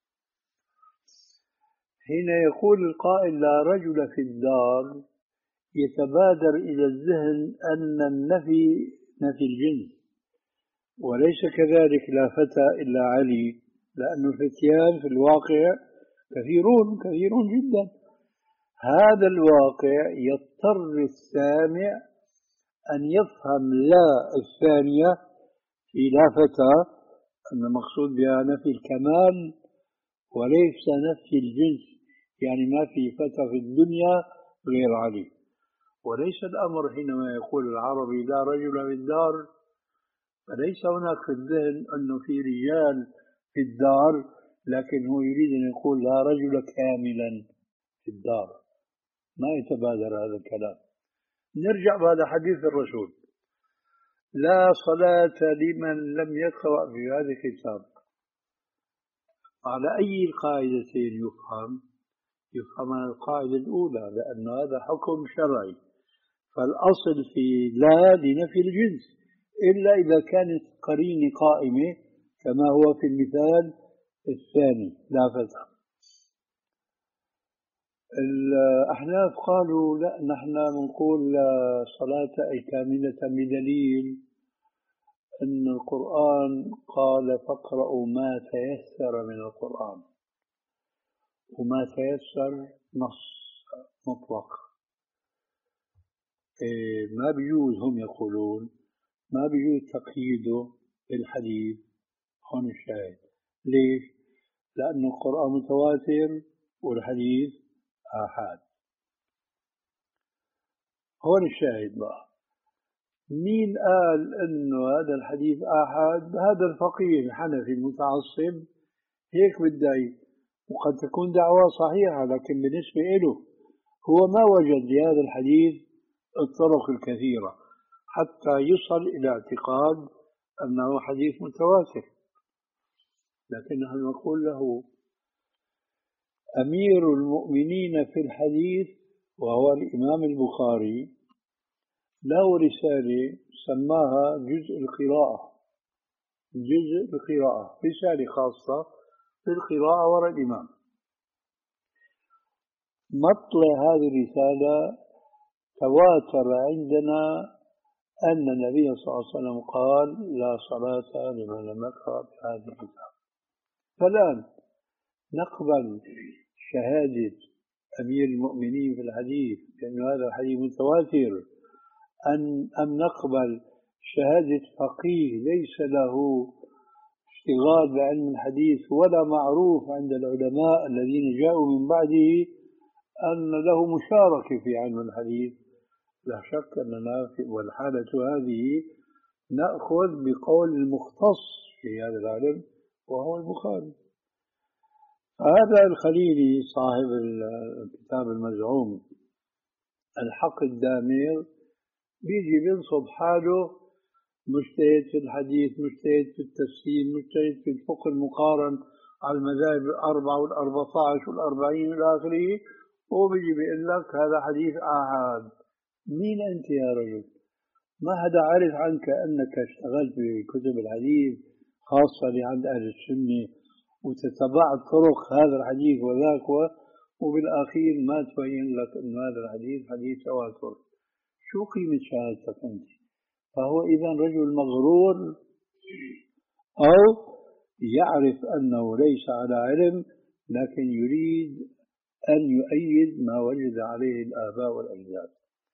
حين يقول القائل لا رجل في الدار يتبادر إلى الذهن أن النفي نفي الجنس، وليس كذلك لا فتى إلا علي، لأن الفتيان في الواقع كثيرون كثيرون جدا. هذا الواقع يضطر السامع أن يفهم لا الثانية في لافتة أن المقصود بها نفي الكمال وليس نفي الجنس، يعني ما في فتى في الدنيا غير علي. وليس الأمر حينما يقول العربي لا رجل في الدار، فليس هناك في الذهن أنه في رجال في الدار، لكن هو يريد أن يقول لا رجل كاملا في الدار. ما يتبادر هذا الكلام. نرجع بعد حديث الرسول: لا صلاة لمن لم يقرأ في هذا الكتاب. على أي القاعدتين يفهم؟ يفهم على القاعدة الأولى، لأن هذا حكم شرعي، فالأصل في لا لنفي الجنس، إلا إذا كانت قرينة قائمة كما هو في المثال الثاني لا فتح. الأحناف قالوا لا، نحن نقول لا صلاة أي كاملة بدليل أن القرآن قال فاقرأوا ما تيسر من القرآن، وما تيسر نص مطلق. إيه ما بيجوز، هم يقولون ما بيجوز تقييده بالحديث. هون الشاهد. ليش؟ لأن القرآن متواتر والحديث آحاد. هون الشاهد بقى. مين قال إنه هذا الحديث آحاد؟ هذا الفقيه الحنفي المتعصب هيك بدعي، وقد تكون دعوة صحيحة، لكن بالنسبة له هو ما وجد لهذا الحديث الطرق الكثيرة حتى يصل إلى اعتقاد أنه حديث متواتر. لكن نحن نقول له أمير المؤمنين في الحديث وهو الإمام البخاري له رسالة سماها جزء القراءة، جزء القراءة، رسالة خاصة بالقراءة وراء الإمام. مطلع هذه الرسالة تواتر عندنا أن النبي صلى الله عليه وسلم قال لا صلاة لمن لم يقرأ بهذا الكتاب. فالآن نقبل شهادة أمير المؤمنين في الحديث لأن هذا الحديث متواتر، أن أم نقبل شهادة فقيه ليس له اشتغال بعلم الحديث ولا معروف عند العلماء الذين جاءوا من بعده أن له مشاركة في علم الحديث؟ لا شك أننا في والحالة هذه نأخذ بقول المختص في هذا العلم وهو البخاري. هذا الخليلي صاحب الكتاب المزعوم الحق الدامر بيجي بينصب حاله مجتهد في الحديث، مجتهد في التفسير، مجتهد في الفقه المقارن على المذاهب الأربعة والأربعة عشر والأربعين إلى آخره، وبيجي بيقول لك هذا حديث آحاد. مين أنت يا رجل؟ ما حدا عارف عنك أنك اشتغلت بكتب الحديث خاصة عند أهل السنة وتتبعت طرق هذا الحديث وذاك، وبالأخير ما تبين لك أن هذا الحديث حديث تواتر. شو قيمة شهادتك أنت؟ فهو إذا رجل مغرور أو يعرف أنه ليس على علم لكن يريد أن يؤيد ما وجد عليه الآباء والأجداد.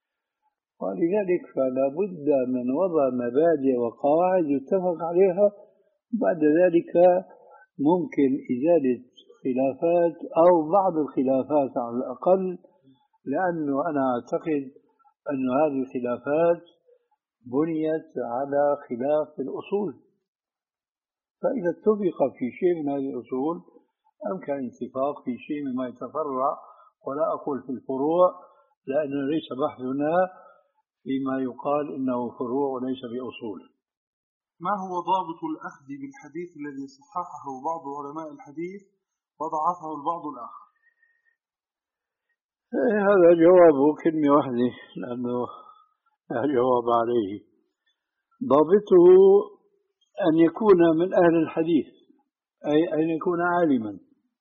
ولذلك فلا بد من وضع مبادئ وقواعد يتفق عليها، بعد ذلك ممكن إزالة خلافات أو بعض الخلافات على الأقل، لأنه أنا أعتقد أن هذه الخلافات بنيت على خلاف الأصول، فإذا اتفق في شيء من هذه الأصول أمكن الاتفاق في شيء مما يتفرع، ولا أقول في الفروع لأنه ليس بحثنا فيما يقال إنه فروع وليس بأصول. ما هو ضابط الأخذ بالحديث الذي صححه بعض علماء الحديث وضعفه البعض الآخر؟ هذا جوابه كلمة واحدة لأنه لا جواب عليه. ضابطه أن يكون من أهل الحديث، أي أن يكون عالما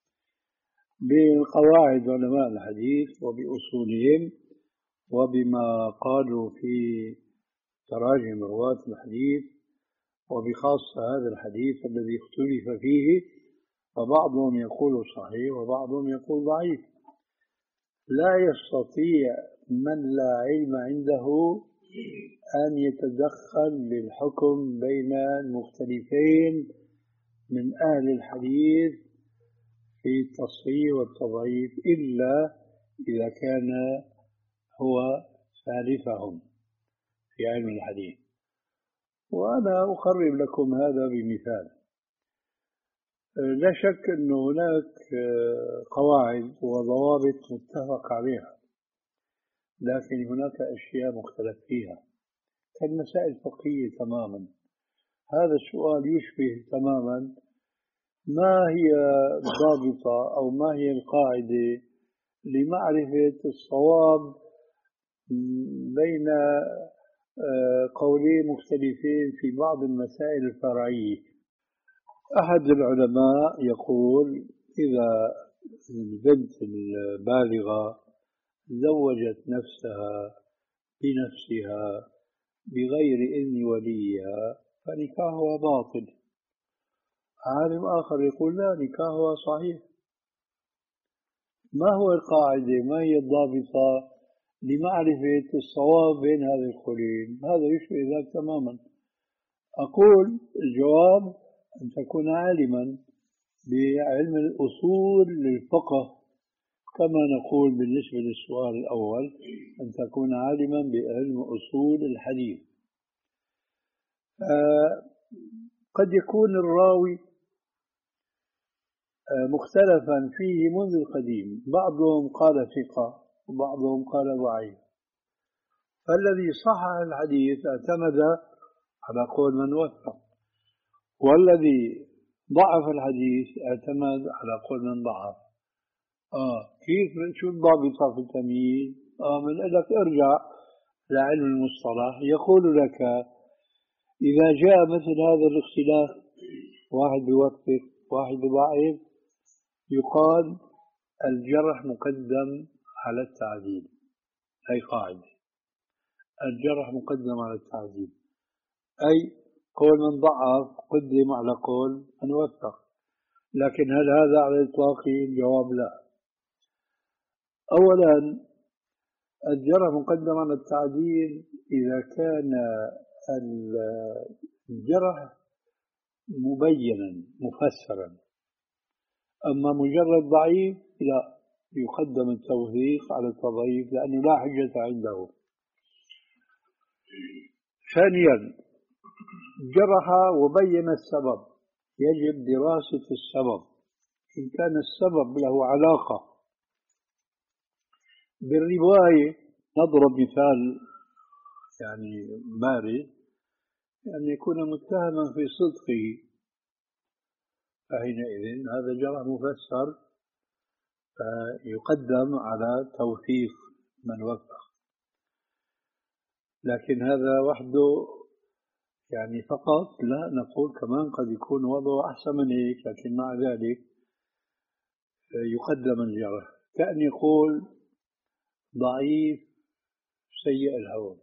بقواعد علماء الحديث وبأصولهم وبما قالوا في تراجم رواة الحديث، وبخاصة هذا الحديث الذي اختلف فيه، فبعضهم يقول صحيح وبعضهم يقول ضعيف. لا يستطيع من لا علم عنده أن يتدخل للحكم بين المختلفين من أهل الحديث في التصحيح والتضعيف إلا إذا كان هو ثالثهم في علم الحديث. وأنا أقرب لكم هذا بمثال. لا شك أن هناك قواعد وضوابط متفق عليها، لكن هناك أشياء مختلف فيها كالمسائل الفقهية تماما. هذا السؤال يشبه تماما ما هي الضابطة أو ما هي القاعدة لمعرفة الصواب بين قولين مختلفين في بعض المسائل الفرعية. أحد العلماء يقول إذا البنت البالغة زوجت نفسها بنفسها بغير إذن وليها فنكاحها باطل. عالم آخر يقول لا، نكاحها صحيح. ما هو القاعدة؟ ما هي الضابطة لمعرفة الصواب بين هذه القولين؟ هذا يشبه ذلك تماما. أقول الجواب أن تكون عالما بعلم الأصول للفقه، كما نقول بالنسبة للسؤال الأول أن تكون عالما بعلم أصول الحديث. آه قد يكون الراوي آه مختلفا فيه منذ القديم، بعضهم قال ثقة وبعضهم قال ضعيف، فالذي صحح الحديث اعتمد على قول من وثق، والذي ضعف الحديث اعتمد على قول من ضعف. آه كيف؟ شو الضابطة في التمييز؟ آه من لك ارجع لعلم المصطلح، يقول لك إذا جاء مثل هذا الاختلاف، واحد بيوثق واحد بضعيف، يقال الجرح مقدم على التعديل. هي قاعدة، الجرح مقدم على التعديل، أي قول من ضعف قدم على قول من وثق. لكن هل هذا على الإطلاق؟ الجواب لا. أولا الجرح مقدم على التعديل إذا كان الجرح مبينا مفسرا، أما مجرد ضعيف لا، يقدم التوثيق على التضعيف لأنه لا حجة عنده. ثانيا جرح وبين السبب، يجب دراسة السبب. إن كان السبب له علاقة بالرواية، نضرب مثال يعني بارز، أن يكون متهما في صدقه، فحينئذ هذا جرح مفسر فيقدم على توثيق من وثق. لكن هذا وحده يعني فقط لا، نقول كمان قد يكون وضعه أحسن من هيك، لكن مع ذلك يقدم الجرح. كأن يقول ضعيف سيء الهوى،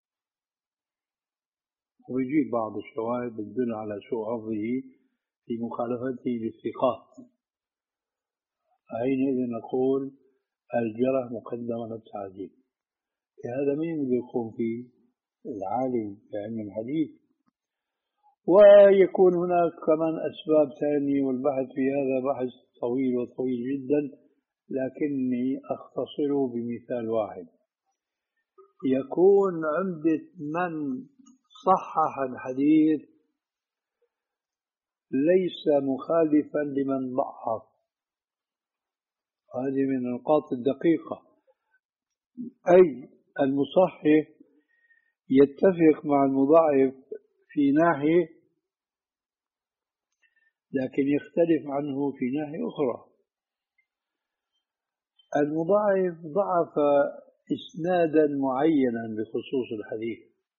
ويجيب بعض الشواهد تدل على سوء حظه في مخالفته للثقات، حينئذ نقول الجرح مقدم على التعديل. هذا مين بده يقوم فيه؟ العالم في علم الحديث. ويكون هناك كمان أسباب ثانية، والبحث في هذا بحث طويل وطويل جدا، لكني أختصره بمثال واحد. يكون عمدة من صحح الحديث ليس مخالفا لمن ضعف. هذه من النقاط الدقيقة، أي المصحح يتفق مع المضاعف في ناحية، لكن يختلف عنه في ناحية أخرى. المضاعف ضعف إسنادا معينا بخصوص الحديث،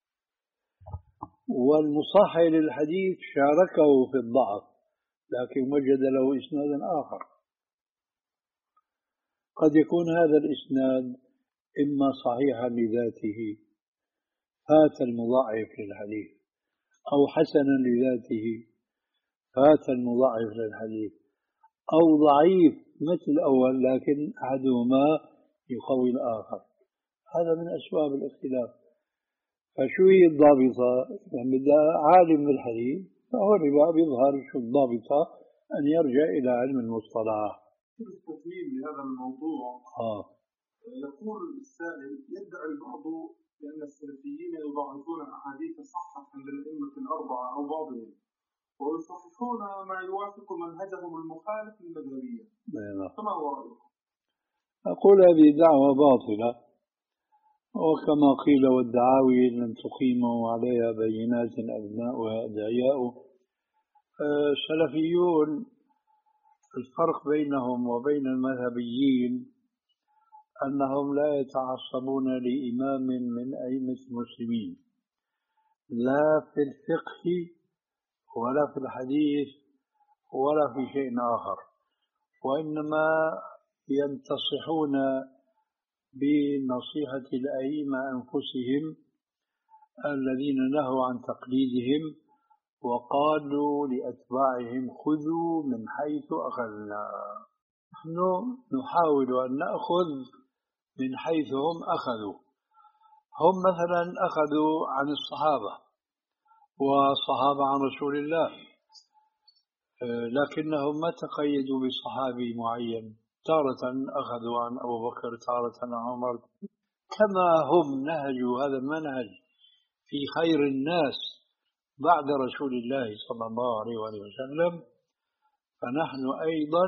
والمصحح للحديث شاركه في الضعف لكن وجد له إسنادا آخر. قد يكون هذا الإسناد إما صحيحا لذاته فات المضاعف للحديث، أو حسنا لذاته فات المضاعف للحديث، أو ضعيف مثل الأول لكن أحدهما يقوي الآخر. هذا من أسباب الاختلاف. فشو هي الضابطة؟ يعني إذا عالم بالحديث فهو الربا بيظهر شو الضابطة، أن يرجع إلى علم المصطلح. التكميل لهذا الموضوع آه. يقول السائل: يدعي البعض بأن السلفيين يضاعفون أحاديث صحت عند الأئمة الأربعة أو بعضهم، ويصححون ما يوافق منهجهم المخالف للمذهبية، فما هو رأيكم؟ أقول هذه دعوة باطلة، وكما قيل: والدعاوي لن تقيموا عليها بينات أبناؤها أدعياء. السلفيون الفرق بينهم وبين المذهبيين أنهم لا يتعصبون لإمام من أئمة المسلمين، لا في الفقه ولا في الحديث ولا في شيء آخر، وإنما ينتصحون بنصيحة الأئمة أنفسهم الذين نهوا عن تقليدهم وقالوا لأتباعهم: خذوا من حيث أخذنا. نحن نحاول أن نأخذ من حيث هم أخذوا. هم مثلا أخذوا عن الصحابة والصحابة عن رسول الله، لكنهم ما تقيدوا بصحابي معين، تارة أخذوا عن أبو بكر، تارة عن عمر، كما هم نهجوا هذا المنهج في خير الناس بعد رسول الله صلى الله عليه وسلم، فنحن أيضا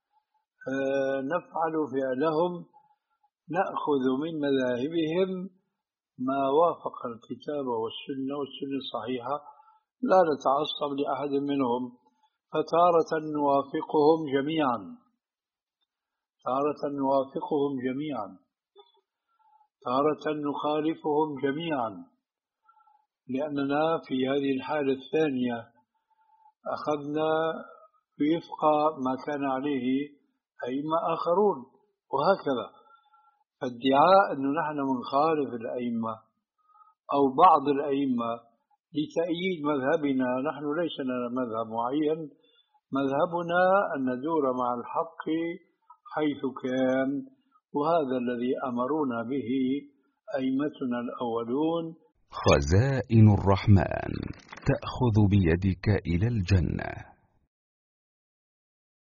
نفعل فعلهم، نأخذ من مذاهبهم ما وافق الكتاب والسنة والسنة الصحيحة، لا نتعصب لأحد منهم، فتارة نوافقهم جميعا تارة نوافقهم جميعا تارة نخالفهم جميعا، لأننا في هذه الحالة الثانية أخذنا وفق ما كان عليه أئمة آخرون، وهكذا. فادعاء أنه نحن منخالف الأئمة أو بعض الأئمة لتأييد مذهبنا، نحن ليس لنا مذهب معين، مذهبنا أن ندور مع الحق حيث كان، وهذا الذي أمرونا به أئمتنا الأولون. خزائن الرحمن تأخذ بيدك إلى الجنة.